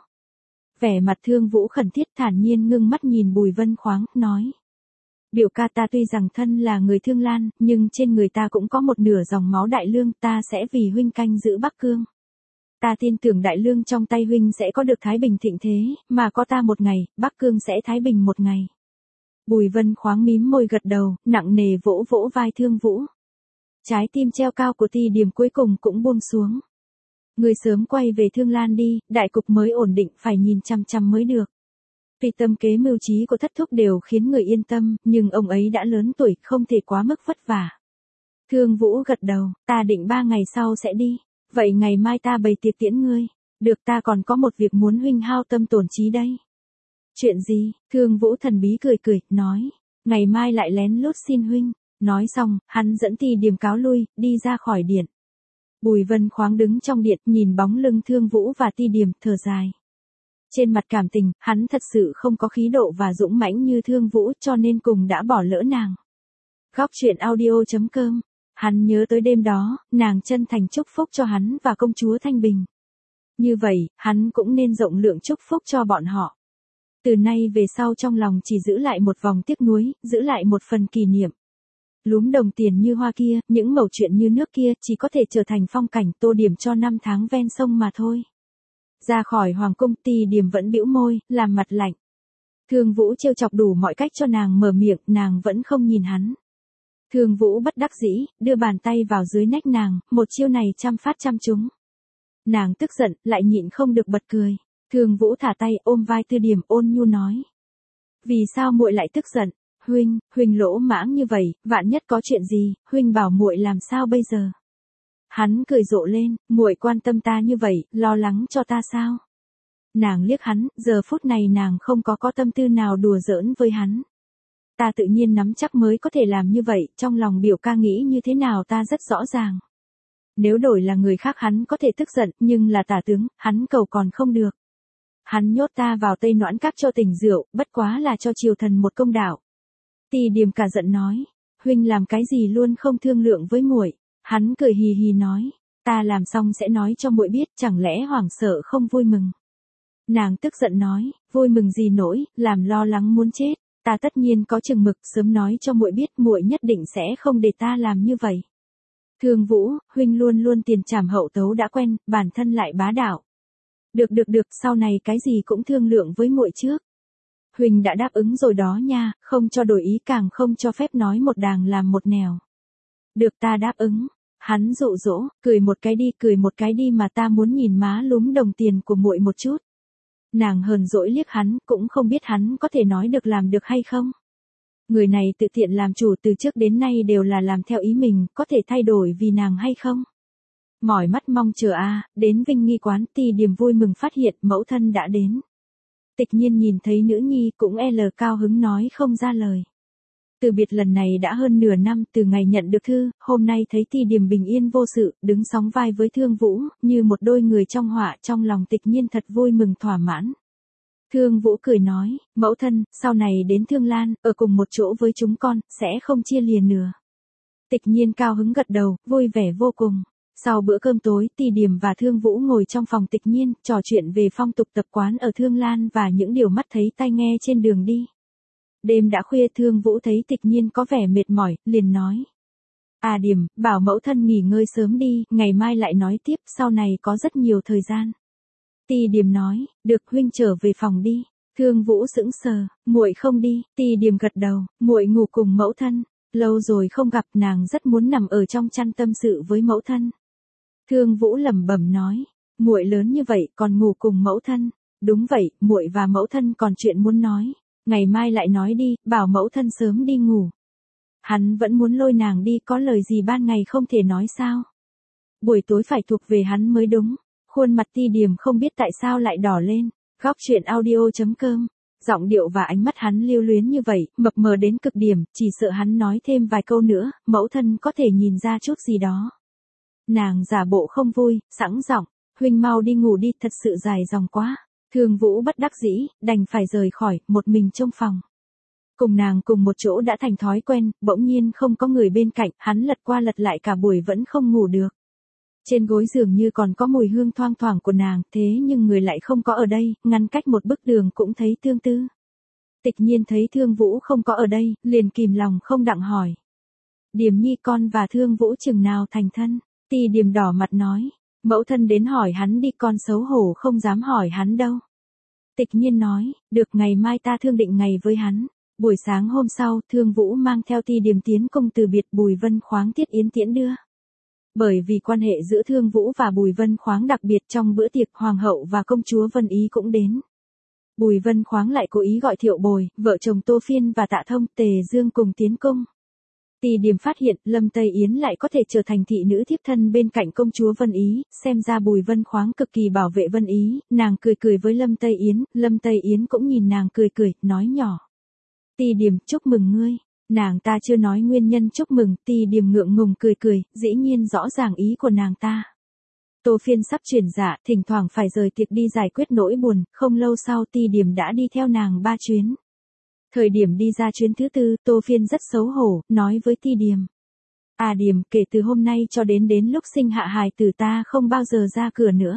Vẻ mặt Thương Vũ khẩn thiết thản nhiên ngưng mắt nhìn Bùi Vân Khoáng, nói. Biểu ca ta tuy rằng thân là người Thương Lan, nhưng trên người ta cũng có một nửa dòng máu Đại Lương, ta sẽ vì huynh canh giữ Bắc Cương. Ta tin tưởng Đại Lương trong tay huynh sẽ có được thái bình thịnh thế, mà có ta một ngày, Bắc Cương sẽ thái bình một ngày. Bùi Vân Khoáng mím môi gật đầu, nặng nề vỗ vỗ vai Thương Vũ. Trái tim treo cao của Tỳ Điềm cuối cùng cũng buông xuống. Người sớm quay về Thương Lan đi, đại cục mới ổn định, phải nhìn chăm chăm mới được. Tuy tâm kế mưu trí của thất thúc đều khiến người yên tâm, nhưng ông ấy đã lớn tuổi, không thể quá mức vất vả. Thương Vũ gật đầu, ta định ba ngày sau sẽ đi, vậy ngày mai ta bày tiệc tiễn ngươi. Được, ta còn có một việc muốn huynh hao tâm tổn trí đây. Chuyện gì? Thương Vũ thần bí cười cười, nói, ngày mai lại lén lút xin huynh. Nói xong, hắn dẫn Tỳ Điềm cáo lui, đi ra khỏi điện. Bùi Vân Khoáng đứng trong điện, nhìn bóng lưng Thương Vũ và Tỳ Điềm, thở dài. Trên mặt cảm tình, hắn thật sự không có khí độ và dũng mãnh như Thương Vũ, cho nên cùng đã bỏ lỡ nàng. Góc truyện audio chấm com. Hắn nhớ tới đêm đó, nàng chân thành chúc phúc cho hắn và công chúa Thanh Bình. Như vậy, hắn cũng nên rộng lượng chúc phúc cho bọn họ. Từ nay về sau trong lòng chỉ giữ lại một vòng tiếc nuối, giữ lại một phần kỷ niệm. Lúm đồng tiền như hoa kia, những mẩu chuyện như nước kia, chỉ có thể trở thành phong cảnh tô điểm cho năm tháng ven sông mà thôi. Ra khỏi hoàng cung, Tỳ Điềm vẫn bĩu môi, làm mặt lạnh. Thương Vũ trêu chọc đủ mọi cách cho nàng mở miệng, nàng vẫn không nhìn hắn. Thương Vũ bất đắc dĩ, đưa bàn tay vào dưới nách nàng, một chiêu này trăm phát trăm trúng. Nàng tức giận, lại nhịn không được bật cười. Thương Vũ thả tay ôm vai Tư Điểm ôn nhu nói. Vì sao muội lại tức giận? Huynh, huynh lỗ mãng như vậy, vạn nhất có chuyện gì, huynh bảo muội làm sao bây giờ? Hắn cười rộ lên, muội quan tâm ta như vậy, lo lắng cho ta sao? Nàng liếc hắn, giờ phút này nàng không có có tâm tư nào đùa giỡn với hắn. Ta tự nhiên nắm chắc mới có thể làm như vậy, trong lòng biểu ca nghĩ như thế nào ta rất rõ ràng. Nếu đổi là người khác hắn có thể tức giận, nhưng là tả tướng, hắn cầu còn không được. Hắn nhốt ta vào Tây Noãn Các cho tỉnh rượu, bất quá là cho triều thần một công đạo. Tỳ Điềm cả giận nói, huynh làm cái gì luôn không thương lượng với muội. Hắn cười hì hì nói, ta làm xong sẽ nói cho muội biết, chẳng lẽ hoảng sợ không vui mừng. Nàng tức giận nói, vui mừng gì nỗi, làm lo lắng muốn chết, ta tất nhiên có chừng mực, sớm nói cho muội biết, muội nhất định sẽ không để ta làm như vậy. Thương Vũ, huynh luôn luôn tiền trảm hậu tấu đã quen, bản thân lại bá đạo. Được được được, sau này cái gì cũng thương lượng với muội trước. Huynh đã đáp ứng rồi đó nha, không cho đổi ý càng không cho phép nói một đàng làm một nẻo. Được ta đáp ứng. Hắn dụ dỗ, cười một cái đi, cười một cái đi mà ta muốn nhìn má lúm đồng tiền của muội một chút. Nàng hờn dỗi liếc hắn, cũng không biết hắn có thể nói được làm được hay không. Người này tự tiện làm chủ từ trước đến nay đều là làm theo ý mình, có thể thay đổi vì nàng hay không. Mỏi mắt mong chờ a, đến Vinh Nghi quán, Tỳ Điềm vui mừng phát hiện mẫu thân đã đến. Tịch Nhiên nhìn thấy nữ nhi cũng l cao hứng nói không ra lời. Từ biệt lần này đã hơn nửa năm, từ ngày nhận được thư, hôm nay thấy Tỳ Điềm bình yên vô sự, đứng sóng vai với Thương Vũ, như một đôi người trong họa, trong lòng Tịch Nhiên thật vui mừng thỏa mãn. Thương Vũ cười nói, mẫu thân, sau này đến Thương Lan, ở cùng một chỗ với chúng con, sẽ không chia lìa nữa. Tịch Nhiên cao hứng gật đầu, vui vẻ vô cùng. Sau bữa cơm tối, Tỳ Điềm và Thương Vũ ngồi trong phòng Tịch Nhiên, trò chuyện về phong tục tập quán ở Thương Lan và những điều mắt thấy tai nghe trên đường đi. Đêm đã khuya, Thương Vũ thấy Tịch Nhiên có vẻ mệt mỏi, liền nói. À Điềm, bảo mẫu thân nghỉ ngơi sớm đi, ngày mai lại nói tiếp, sau này có rất nhiều thời gian. Tỳ Điềm nói, được huynh trở về phòng đi. Thương Vũ sững sờ, muội không đi. Tỳ Điềm gật đầu, muội ngủ cùng mẫu thân. Lâu rồi không gặp, nàng rất muốn nằm ở trong chăn tâm sự với mẫu thân. Thương Vũ lẩm bẩm nói, muội lớn như vậy còn ngủ cùng mẫu thân. Đúng vậy, muội và mẫu thân còn chuyện muốn nói. Ngày mai lại nói đi, bảo mẫu thân sớm đi ngủ. Hắn vẫn muốn lôi nàng đi, có lời gì ban ngày không thể nói sao. Buổi tối phải thuộc về hắn mới đúng. Khuôn mặt Tỳ Điềm không biết tại sao lại đỏ lên. Góc truyện audio chấm com. Giọng điệu và ánh mắt hắn lưu luyến như vậy, mập mờ đến cực điểm, chỉ sợ hắn nói thêm vài câu nữa, mẫu thân có thể nhìn ra chút gì đó. Nàng giả bộ không vui, sẵn giọng, huynh mau đi ngủ đi, thật sự dài dòng quá. Thương Vũ bất đắc dĩ, đành phải rời khỏi, một mình trong phòng. Cùng nàng cùng một chỗ đã thành thói quen, bỗng nhiên không có người bên cạnh, hắn lật qua lật lại cả buổi vẫn không ngủ được. Trên gối giường như còn có mùi hương thoang thoảng của nàng, thế nhưng người lại không có ở đây, ngăn cách một bức đường cũng thấy tương tư. Tịch Nhiên thấy Thương Vũ không có ở đây, liền kìm lòng không đặng hỏi. Điềm nhi con và Thương Vũ chừng nào thành thân? Tỳ Điềm đỏ mặt nói, mẫu thân đến hỏi hắn đi, con xấu hổ không dám hỏi hắn đâu. Tịch Nhiên nói, được, ngày mai ta thương định ngày với hắn. Buổi sáng hôm sau, Thương Vũ mang theo Tỳ Điềm tiến cung từ biệt, Bùi Vân Khoáng tiết yến tiễn đưa. Bởi vì quan hệ giữa Thương Vũ và Bùi Vân Khoáng đặc biệt, trong bữa tiệc hoàng hậu và công chúa Vân Ý cũng đến. Bùi Vân Khoáng lại cố ý gọi Thiệu Bồi, vợ chồng Tô Phiên và Tạ Thông, Tề Dương cùng tiến cung. Tỳ Điềm phát hiện Lâm Tây Yến lại có thể trở thành thị nữ thiếp thân bên cạnh công chúa Vân Ý, xem ra Bùi Vân Khoáng cực kỳ bảo vệ Vân Ý, nàng cười cười với Lâm Tây Yến, Lâm Tây Yến cũng nhìn nàng cười cười, nói nhỏ. Tỳ Điềm, chúc mừng ngươi. Nàng ta chưa nói nguyên nhân chúc mừng, Tỳ Điềm ngượng ngùng cười cười, dĩ nhiên rõ ràng ý của nàng ta. Tô Phiên sắp chuyển dạ, thỉnh thoảng phải rời tiệc đi giải quyết nỗi buồn, không lâu sau Tỳ Điềm đã đi theo nàng ba chuyến. Thời điểm đi ra chuyến thứ tư, Tô Phiên rất xấu hổ, nói với Tỳ Điềm. À Điềm, kể từ hôm nay cho đến đến lúc sinh hạ hài tử ta không bao giờ ra cửa nữa.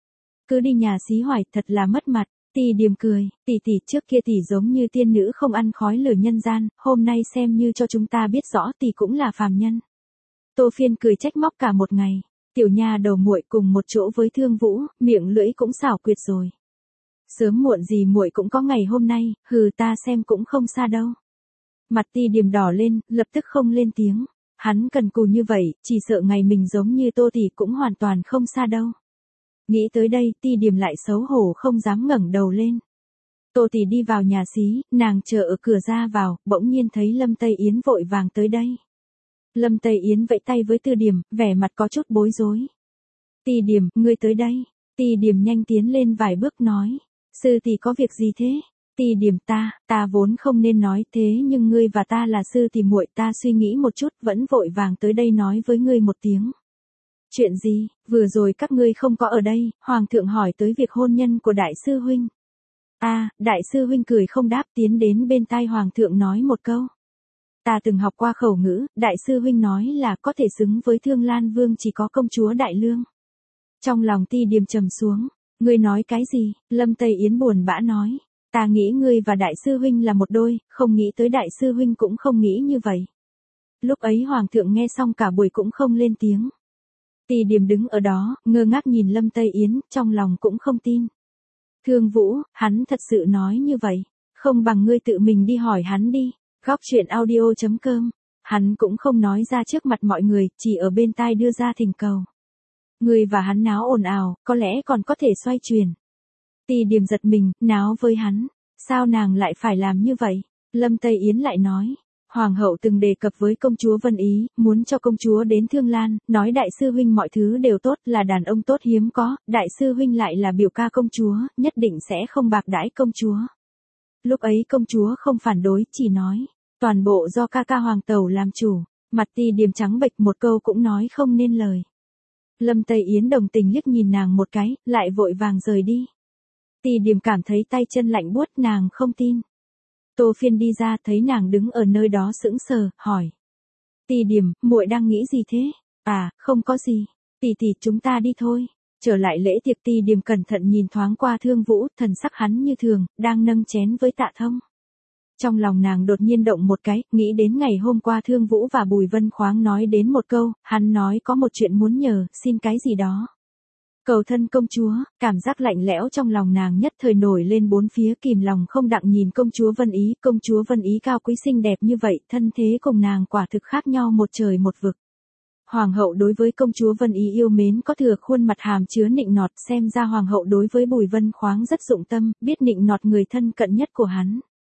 Cứ đi nhà xí hoài, thật là mất mặt. Tỳ Điềm cười, tỷ tỷ, trước kia tỷ giống như tiên nữ không ăn khói lửa nhân gian, hôm nay xem như cho chúng ta biết rõ tỷ cũng là phàm nhân. Tô Phiên cười trách móc cả một ngày, tiểu nha đầu muội cùng một chỗ với Thương Vũ, miệng lưỡi cũng xảo quyệt rồi. Sớm muộn gì muội cũng có ngày hôm nay, hừ, ta xem cũng không xa đâu. Mặt Ti Điềm đỏ lên, lập tức không lên tiếng. Hắn cần cù như vậy, chỉ sợ ngày mình giống như Tô tỷ cũng hoàn toàn không xa đâu. Nghĩ tới đây, Ti Điềm lại xấu hổ không dám ngẩng đầu lên. Tô tỷ đi vào nhà xí, nàng chờ ở cửa ra vào, bỗng nhiên thấy Lâm Tây Yến vội vàng tới đây. Lâm Tây Yến vẫy tay với Tư Điềm, vẻ mặt có chút bối rối. Ti Điềm, ngươi tới đây. Ti Điềm nhanh tiến lên vài bước nói. Sư tỷ có việc gì thế? Ti Điềm, ta, ta vốn không nên nói thế nhưng ngươi và ta là sư tỷ muội, ta suy nghĩ một chút vẫn vội vàng tới đây nói với ngươi một tiếng. Chuyện gì? Vừa rồi các ngươi không có ở đây, Hoàng thượng hỏi tới việc hôn nhân của đại sư huynh. À, đại sư huynh cười không đáp tiến đến bên tai Hoàng thượng nói một câu. Ta từng học qua khẩu ngữ, đại sư huynh nói là có thể xứng với Thương Lan Vương chỉ có công chúa Đại Lương. Trong lòng Ti Điềm trầm xuống, ngươi nói cái gì? Lâm Tây Yến buồn bã nói, ta nghĩ ngươi và đại sư huynh là một đôi, không nghĩ tới đại sư huynh cũng không nghĩ như vậy. Lúc ấy Hoàng thượng nghe xong cả buổi cũng không lên tiếng. Ti Điềm đứng ở đó, ngơ ngác nhìn Lâm Tây Yến, trong lòng cũng không tin. Thương Vũ, hắn thật sự nói như vậy, không bằng ngươi tự mình đi hỏi hắn đi. Góc truyện audio chấm com. Hắn cũng không nói ra trước mặt mọi người, chỉ ở bên tai đưa ra thỉnh cầu. Người và hắn náo ồn ào, có lẽ còn có thể xoay chuyển. Ti Điềm giật mình, náo với hắn. Sao nàng lại phải làm như vậy? Lâm Tây Yến lại nói. Hoàng hậu từng đề cập với công chúa Vân Ý, muốn cho công chúa đến Thương Lan, nói đại sư huynh mọi thứ đều tốt, là đàn ông tốt hiếm có, đại sư huynh lại là biểu ca công chúa, nhất định sẽ không bạc đãi công chúa. Lúc ấy công chúa không phản đối, chỉ nói, toàn bộ do ca ca Hoàng tẩu làm chủ. Mặt Ti Điềm trắng bệch một câu cũng nói không nên lời. Lâm Tây Yến đồng tình liếc nhìn nàng một cái, lại vội vàng rời đi. Ti Điềm cảm thấy tay chân lạnh buốt, nàng không tin. Tô Phiên đi ra thấy nàng đứng ở nơi đó sững sờ, hỏi. Ti Điềm, muội đang nghĩ gì thế? À, không có gì. Tỷ tỷ chúng ta đi thôi. Trở lại lễ tiệc, Ti Điềm cẩn thận nhìn thoáng qua Thương Vũ, thần sắc hắn như thường, đang nâng chén với Tạ Thông. Trong lòng nàng đột nhiên động một cái, nghĩ đến ngày hôm qua Thương Vũ và Bùi Vân Khoáng nói đến một câu, hắn nói có một chuyện muốn nhờ, xin cái gì đó. Cầu thân công chúa, cảm giác lạnh lẽo trong lòng nàng nhất thời nổi lên bốn phía, kìm lòng không đặng nhìn công chúa Vân Ý, công chúa Vân Ý cao quý xinh đẹp như vậy, thân thế cùng nàng quả thực khác nhau một trời một vực. Hoàng hậu đối với công chúa Vân Ý yêu mến có thừa, khuôn mặt hàm chứa nịnh nọt, xem ra hoàng hậu đối với Bùi Vân Khoáng rất dụng tâm, biết nịnh nọt người thân cận nhất của hắn.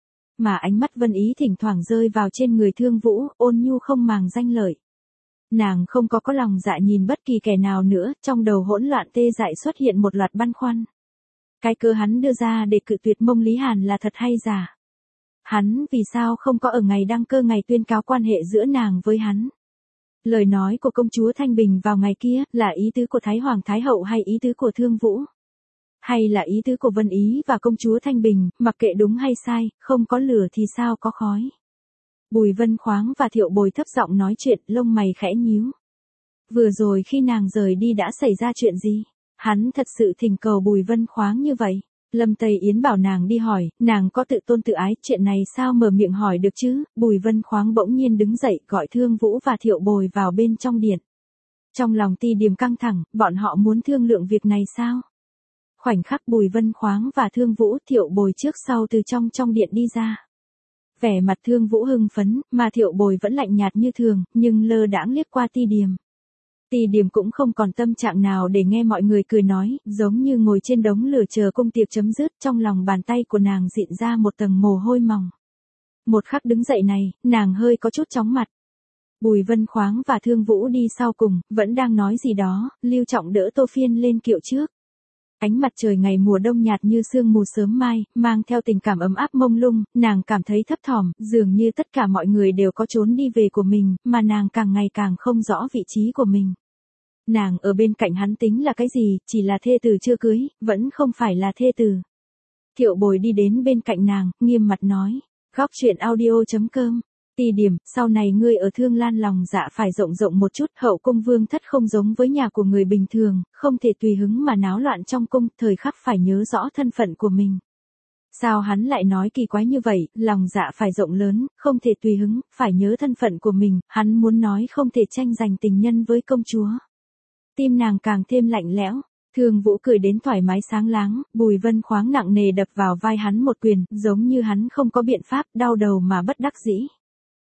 Mà ánh mắt Vân Ý thỉnh thoảng rơi vào trên người Thương Vũ, ôn nhu không màng danh lợi. Nàng không có có lòng dạ nhìn bất kỳ kẻ nào nữa, trong đầu hỗn loạn tê dại xuất hiện một loạt băn khoăn. Cái cơ hắn đưa ra để cự tuyệt Mông Lý Hàn là thật hay giả? Hắn vì sao không có ở ngày đăng cơ ngày tuyên cáo quan hệ giữa nàng với hắn? Lời nói của công chúa Thanh Bình vào ngày kia, là ý tứ của Thái Hoàng Thái Hậu hay ý tứ của Thương Vũ? Hay là ý tứ của Vân Ý và công chúa Thanh Bình, mặc kệ đúng hay sai, không có lửa thì sao có khói? Bùi Vân Khoáng và Thiệu Bồi thấp giọng nói chuyện, lông mày khẽ nhíu. Vừa rồi khi nàng rời đi đã xảy ra chuyện gì? Hắn thật sự thỉnh cầu Bùi Vân Khoáng như vậy. Lâm Tây Yến bảo nàng đi hỏi, nàng có tự tôn tự ái, chuyện này sao mở miệng hỏi được chứ? Bùi Vân Khoáng bỗng nhiên đứng dậy, gọi Thương Vũ và Thiệu Bồi vào bên trong điện. Trong lòng Ti Điềm căng thẳng, bọn họ muốn thương lượng việc này sao? Khoảnh khắc Bùi Vân Khoáng và Thương Vũ, Thiệu Bồi trước sau từ trong trong điện đi ra. Vẻ mặt Thương Vũ hưng phấn, mà Thiệu Bồi vẫn lạnh nhạt như thường, nhưng lơ đãng liếc qua Ti Điềm. Ti Điềm cũng không còn tâm trạng nào để nghe mọi người cười nói, giống như ngồi trên đống lửa chờ công tiệc chấm dứt, trong lòng bàn tay của nàng dịn ra một tầng mồ hôi mỏng. Một khắc đứng dậy này, nàng hơi có chút chóng mặt. Bùi Vân Khoáng và Thương Vũ đi sau cùng, vẫn đang nói gì đó, Lưu Trọng đỡ Tô Phiên lên kiệu trước. Ánh mặt trời ngày mùa đông nhạt như sương mù sớm mai, mang theo tình cảm ấm áp mông lung, nàng cảm thấy thấp thỏm, dường như tất cả mọi người đều có trốn đi về của mình, mà nàng càng ngày càng không rõ vị trí của mình. Nàng ở bên cạnh hắn tính là cái gì, chỉ là thê tử chưa cưới, vẫn không phải là thê tử. Thiệu Bồi đi đến bên cạnh nàng, nghiêm mặt nói, góc truyện audio chấm com. Ti Điềm, sau này ngươi ở Thương Lan lòng dạ phải rộng rộng một chút, hậu cung vương thất không giống với nhà của người bình thường, không thể tùy hứng mà náo loạn trong cung, thời khắc phải nhớ rõ thân phận của mình. Sao hắn lại nói kỳ quái như vậy, lòng dạ phải rộng lớn, không thể tùy hứng, phải nhớ thân phận của mình, hắn muốn nói không thể tranh giành tình nhân với công chúa. Tim nàng càng thêm lạnh lẽo. Thương Vũ cười đến thoải mái sáng láng, Bùi Vân Khoáng nặng nề đập vào vai hắn một quyền, giống như hắn không có biện pháp, đau đầu mà bất đắc dĩ.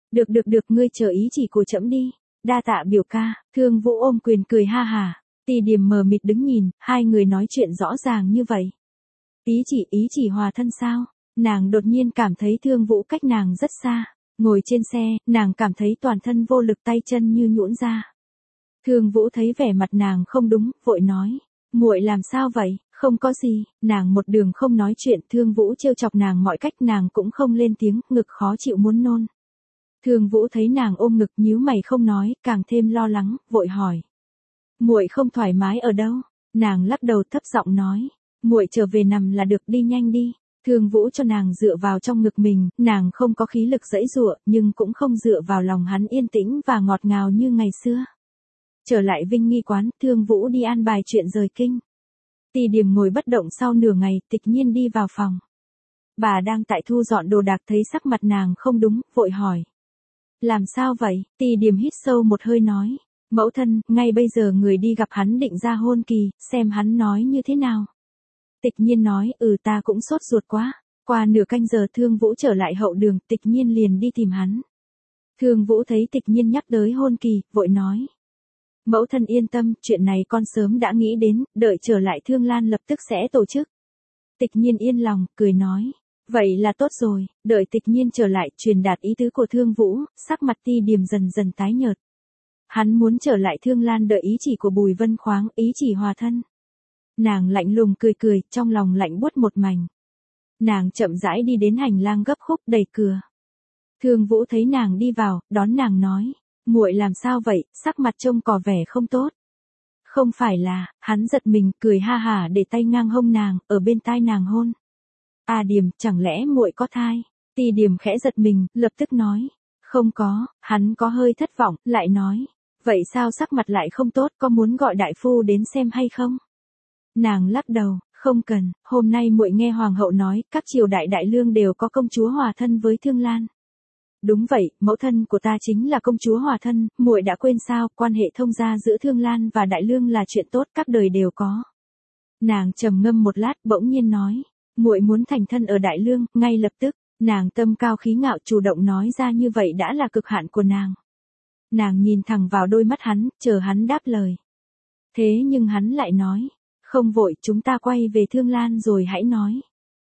Được được được, ngươi chờ ý chỉ của trẫm đi. Đa tạ biểu ca. Thương Vũ ôm quyền cười ha hả. Tỳ Điềm mờ mịt đứng nhìn, hai người nói chuyện rõ ràng như vậy. Ý chỉ, ý chỉ hòa thân sao? Nàng đột nhiên cảm thấy Thương Vũ cách nàng rất xa. Ngồi trên xe, nàng cảm thấy toàn thân vô lực, tay chân như nhũn ra. Thương Vũ thấy vẻ mặt nàng không đúng, vội nói. Muội làm sao vậy? Không có gì. Nàng một đường không nói chuyện, Thương Vũ trêu chọc nàng mọi cách, nàng cũng không lên tiếng, ngực khó chịu muốn nôn. Thương Vũ thấy nàng ôm ngực nhíu mày không nói, càng thêm lo lắng, vội hỏi. Muội không thoải mái ở đâu? Nàng lắc đầu thấp giọng nói. Muội trở về nằm là được, đi nhanh đi. Thương Vũ cho nàng dựa vào trong ngực mình, nàng không có khí lực giãy giụa, nhưng cũng không dựa vào lòng hắn yên tĩnh và ngọt ngào như ngày xưa. Trở lại Vinh Nghi quán, Thương Vũ đi an bài chuyện rời kinh. Tỳ Điềm ngồi bất động sau nửa ngày, Tịch Nhiên đi vào phòng. Bà đang tại thu dọn đồ đạc, thấy sắc mặt nàng không đúng, vội hỏi. Làm sao vậy? Tỳ Điềm hít sâu một hơi nói. Mẫu thân, ngay bây giờ người đi gặp hắn định ra hôn kỳ, xem hắn nói như thế nào. Tịch Nhiên nói, ừ ta cũng sốt ruột quá. Qua nửa canh giờ Thương Vũ trở lại hậu đường, Tịch Nhiên liền đi tìm hắn. Thương Vũ thấy Tịch Nhiên nhắc tới hôn kỳ, vội nói. Mẫu thân yên tâm, chuyện này con sớm đã nghĩ đến, đợi trở lại Thương Lan lập tức sẽ tổ chức. Tịch Nhiên yên lòng, cười nói. Vậy là tốt rồi, đợi Tịch Nhiên trở lại, truyền đạt ý tứ của Thương Vũ, sắc mặt Tỳ Điềm dần dần tái nhợt. Hắn muốn trở lại Thương Lan đợi ý chỉ của Bùi Vân Khoáng, ý chỉ hòa thân. Nàng lạnh lùng cười cười, trong lòng lạnh buốt một mảnh. Nàng chậm rãi đi đến hành lang gấp khúc, đẩy cửa. Thương Vũ thấy nàng đi vào, đón nàng nói. Muội làm sao vậy, sắc mặt trông có vẻ không tốt. Không phải là, hắn giật mình, cười ha hả để tay ngang hông nàng, ở bên tai nàng hôn. À Điềm, chẳng lẽ muội có thai? Tỳ Điềm khẽ giật mình, lập tức nói. Không có, hắn có hơi thất vọng, lại nói. Vậy sao sắc mặt lại không tốt, có muốn gọi đại phu đến xem hay không? Nàng lắc đầu, không cần, hôm nay muội nghe hoàng hậu nói, các triều đại đại lương đều có công chúa hòa thân với Thương Lan. Đúng vậy, mẫu thân của ta chính là công chúa hòa thân, muội đã quên sao, quan hệ thông gia giữa Thương Lan và Đại Lương là chuyện tốt, các đời đều có. Nàng trầm ngâm một lát, bỗng nhiên nói, muội muốn thành thân ở Đại Lương, ngay lập tức, nàng tâm cao khí ngạo chủ động nói ra như vậy đã là cực hạn của nàng. Nàng nhìn thẳng vào đôi mắt hắn, chờ hắn đáp lời. Thế nhưng hắn lại nói, không vội, chúng ta quay về Thương Lan rồi hãy nói.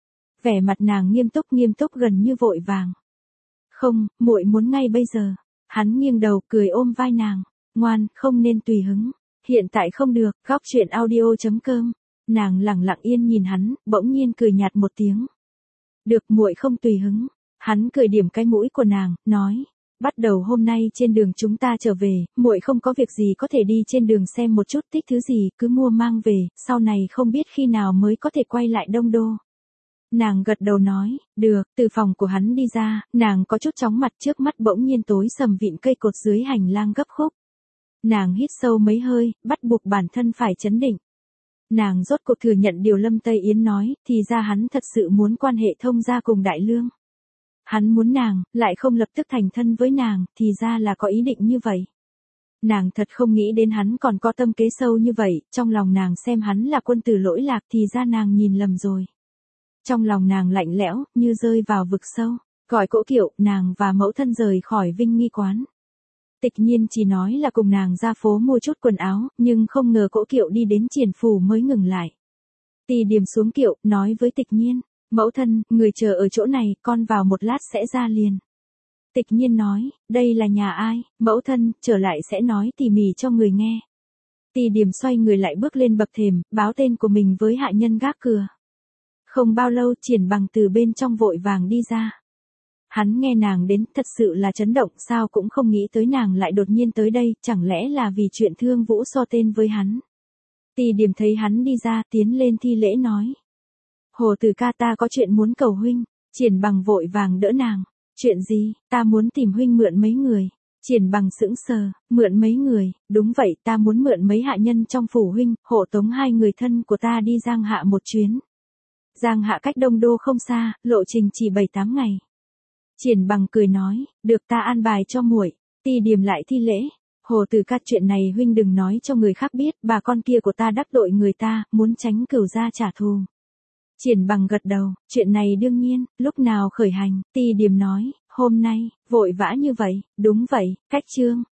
Vẻ mặt nàng nghiêm túc nghiêm túc gần như vội vàng. Không, muội muốn ngay bây giờ. Hắn nghiêng đầu cười ôm vai nàng. Ngoan, không nên tùy hứng. Hiện tại không được, góc chuyện audio chấm com. Nàng lẳng lặng yên nhìn hắn, bỗng nhiên cười nhạt một tiếng. Được, muội không tùy hứng. Hắn cười điểm cái mũi của nàng, nói. Bắt đầu hôm nay trên đường chúng ta trở về, muội không có việc gì có thể đi trên đường xem một chút, thích thứ gì cứ mua mang về, sau này không biết khi nào mới có thể quay lại Đông Đô. Nàng gật đầu nói, được, từ phòng của hắn đi ra, nàng có chút chóng mặt, trước mắt bỗng nhiên tối sầm vịn cây cột dưới hành lang gấp khúc. Nàng hít sâu mấy hơi, bắt buộc bản thân phải trấn định. Nàng rốt cuộc thừa nhận điều Lâm Tây Yến nói, thì ra hắn thật sự muốn quan hệ thông gia cùng Đại Lương. Hắn muốn nàng, lại không lập tức thành thân với nàng, thì ra là có ý định như vậy. Nàng thật không nghĩ đến hắn còn có tâm kế sâu như vậy, trong lòng nàng xem hắn là quân tử lỗi lạc, thì ra nàng nhìn lầm rồi. Trong lòng nàng lạnh lẽo, như rơi vào vực sâu. Gọi cỗ kiệu, nàng và mẫu thân rời khỏi Vinh Nghi quán. Tịch Nhiên chỉ nói là cùng nàng ra phố mua chút quần áo, nhưng không ngờ cỗ kiệu đi đến Triển Phủ mới ngừng lại. Tỳ Điềm xuống kiệu, nói với Tịch Nhiên, mẫu thân, người chờ ở chỗ này, con vào một lát sẽ ra liền. Tịch Nhiên nói, đây là nhà ai, mẫu thân, trở lại sẽ nói tỉ mỉ cho người nghe. Tỳ Điềm xoay người lại bước lên bậc thềm, báo tên của mình với hạ nhân gác cửa. Không bao lâu Triển Bằng từ bên trong vội vàng đi ra. Hắn nghe nàng đến, thật sự là chấn động, sao cũng không nghĩ tới nàng lại đột nhiên tới đây, chẳng lẽ là vì chuyện Thương Vũ so tên với hắn. Tỳ Điềm thấy hắn đi ra, tiến lên thi lễ nói. Hồ Tử ca, ta có chuyện muốn cầu huynh. Triển Bằng vội vàng đỡ nàng. Chuyện gì, ta muốn tìm huynh mượn mấy người. Triển Bằng sững sờ, mượn mấy người, đúng vậy, ta muốn mượn mấy hạ nhân trong phủ huynh, hộ tống hai người thân của ta đi Giang Hạ một chuyến. Giang Hạ cách Đông Đô không xa, lộ trình chỉ bảy tám ngày. Triển Bằng cười nói, được, ta an bài cho muội. Tỳ Điềm lại thi lễ, Hồ Tử ca, chuyện này huynh đừng nói cho người khác biết, bà con kia của ta đắc tội người ta, muốn tránh cửu gia trả thù. Triển Bằng gật đầu, chuyện này đương nhiên, lúc nào khởi hành, Ti Điềm nói, hôm nay, vội vã như vậy, đúng vậy, cách trương.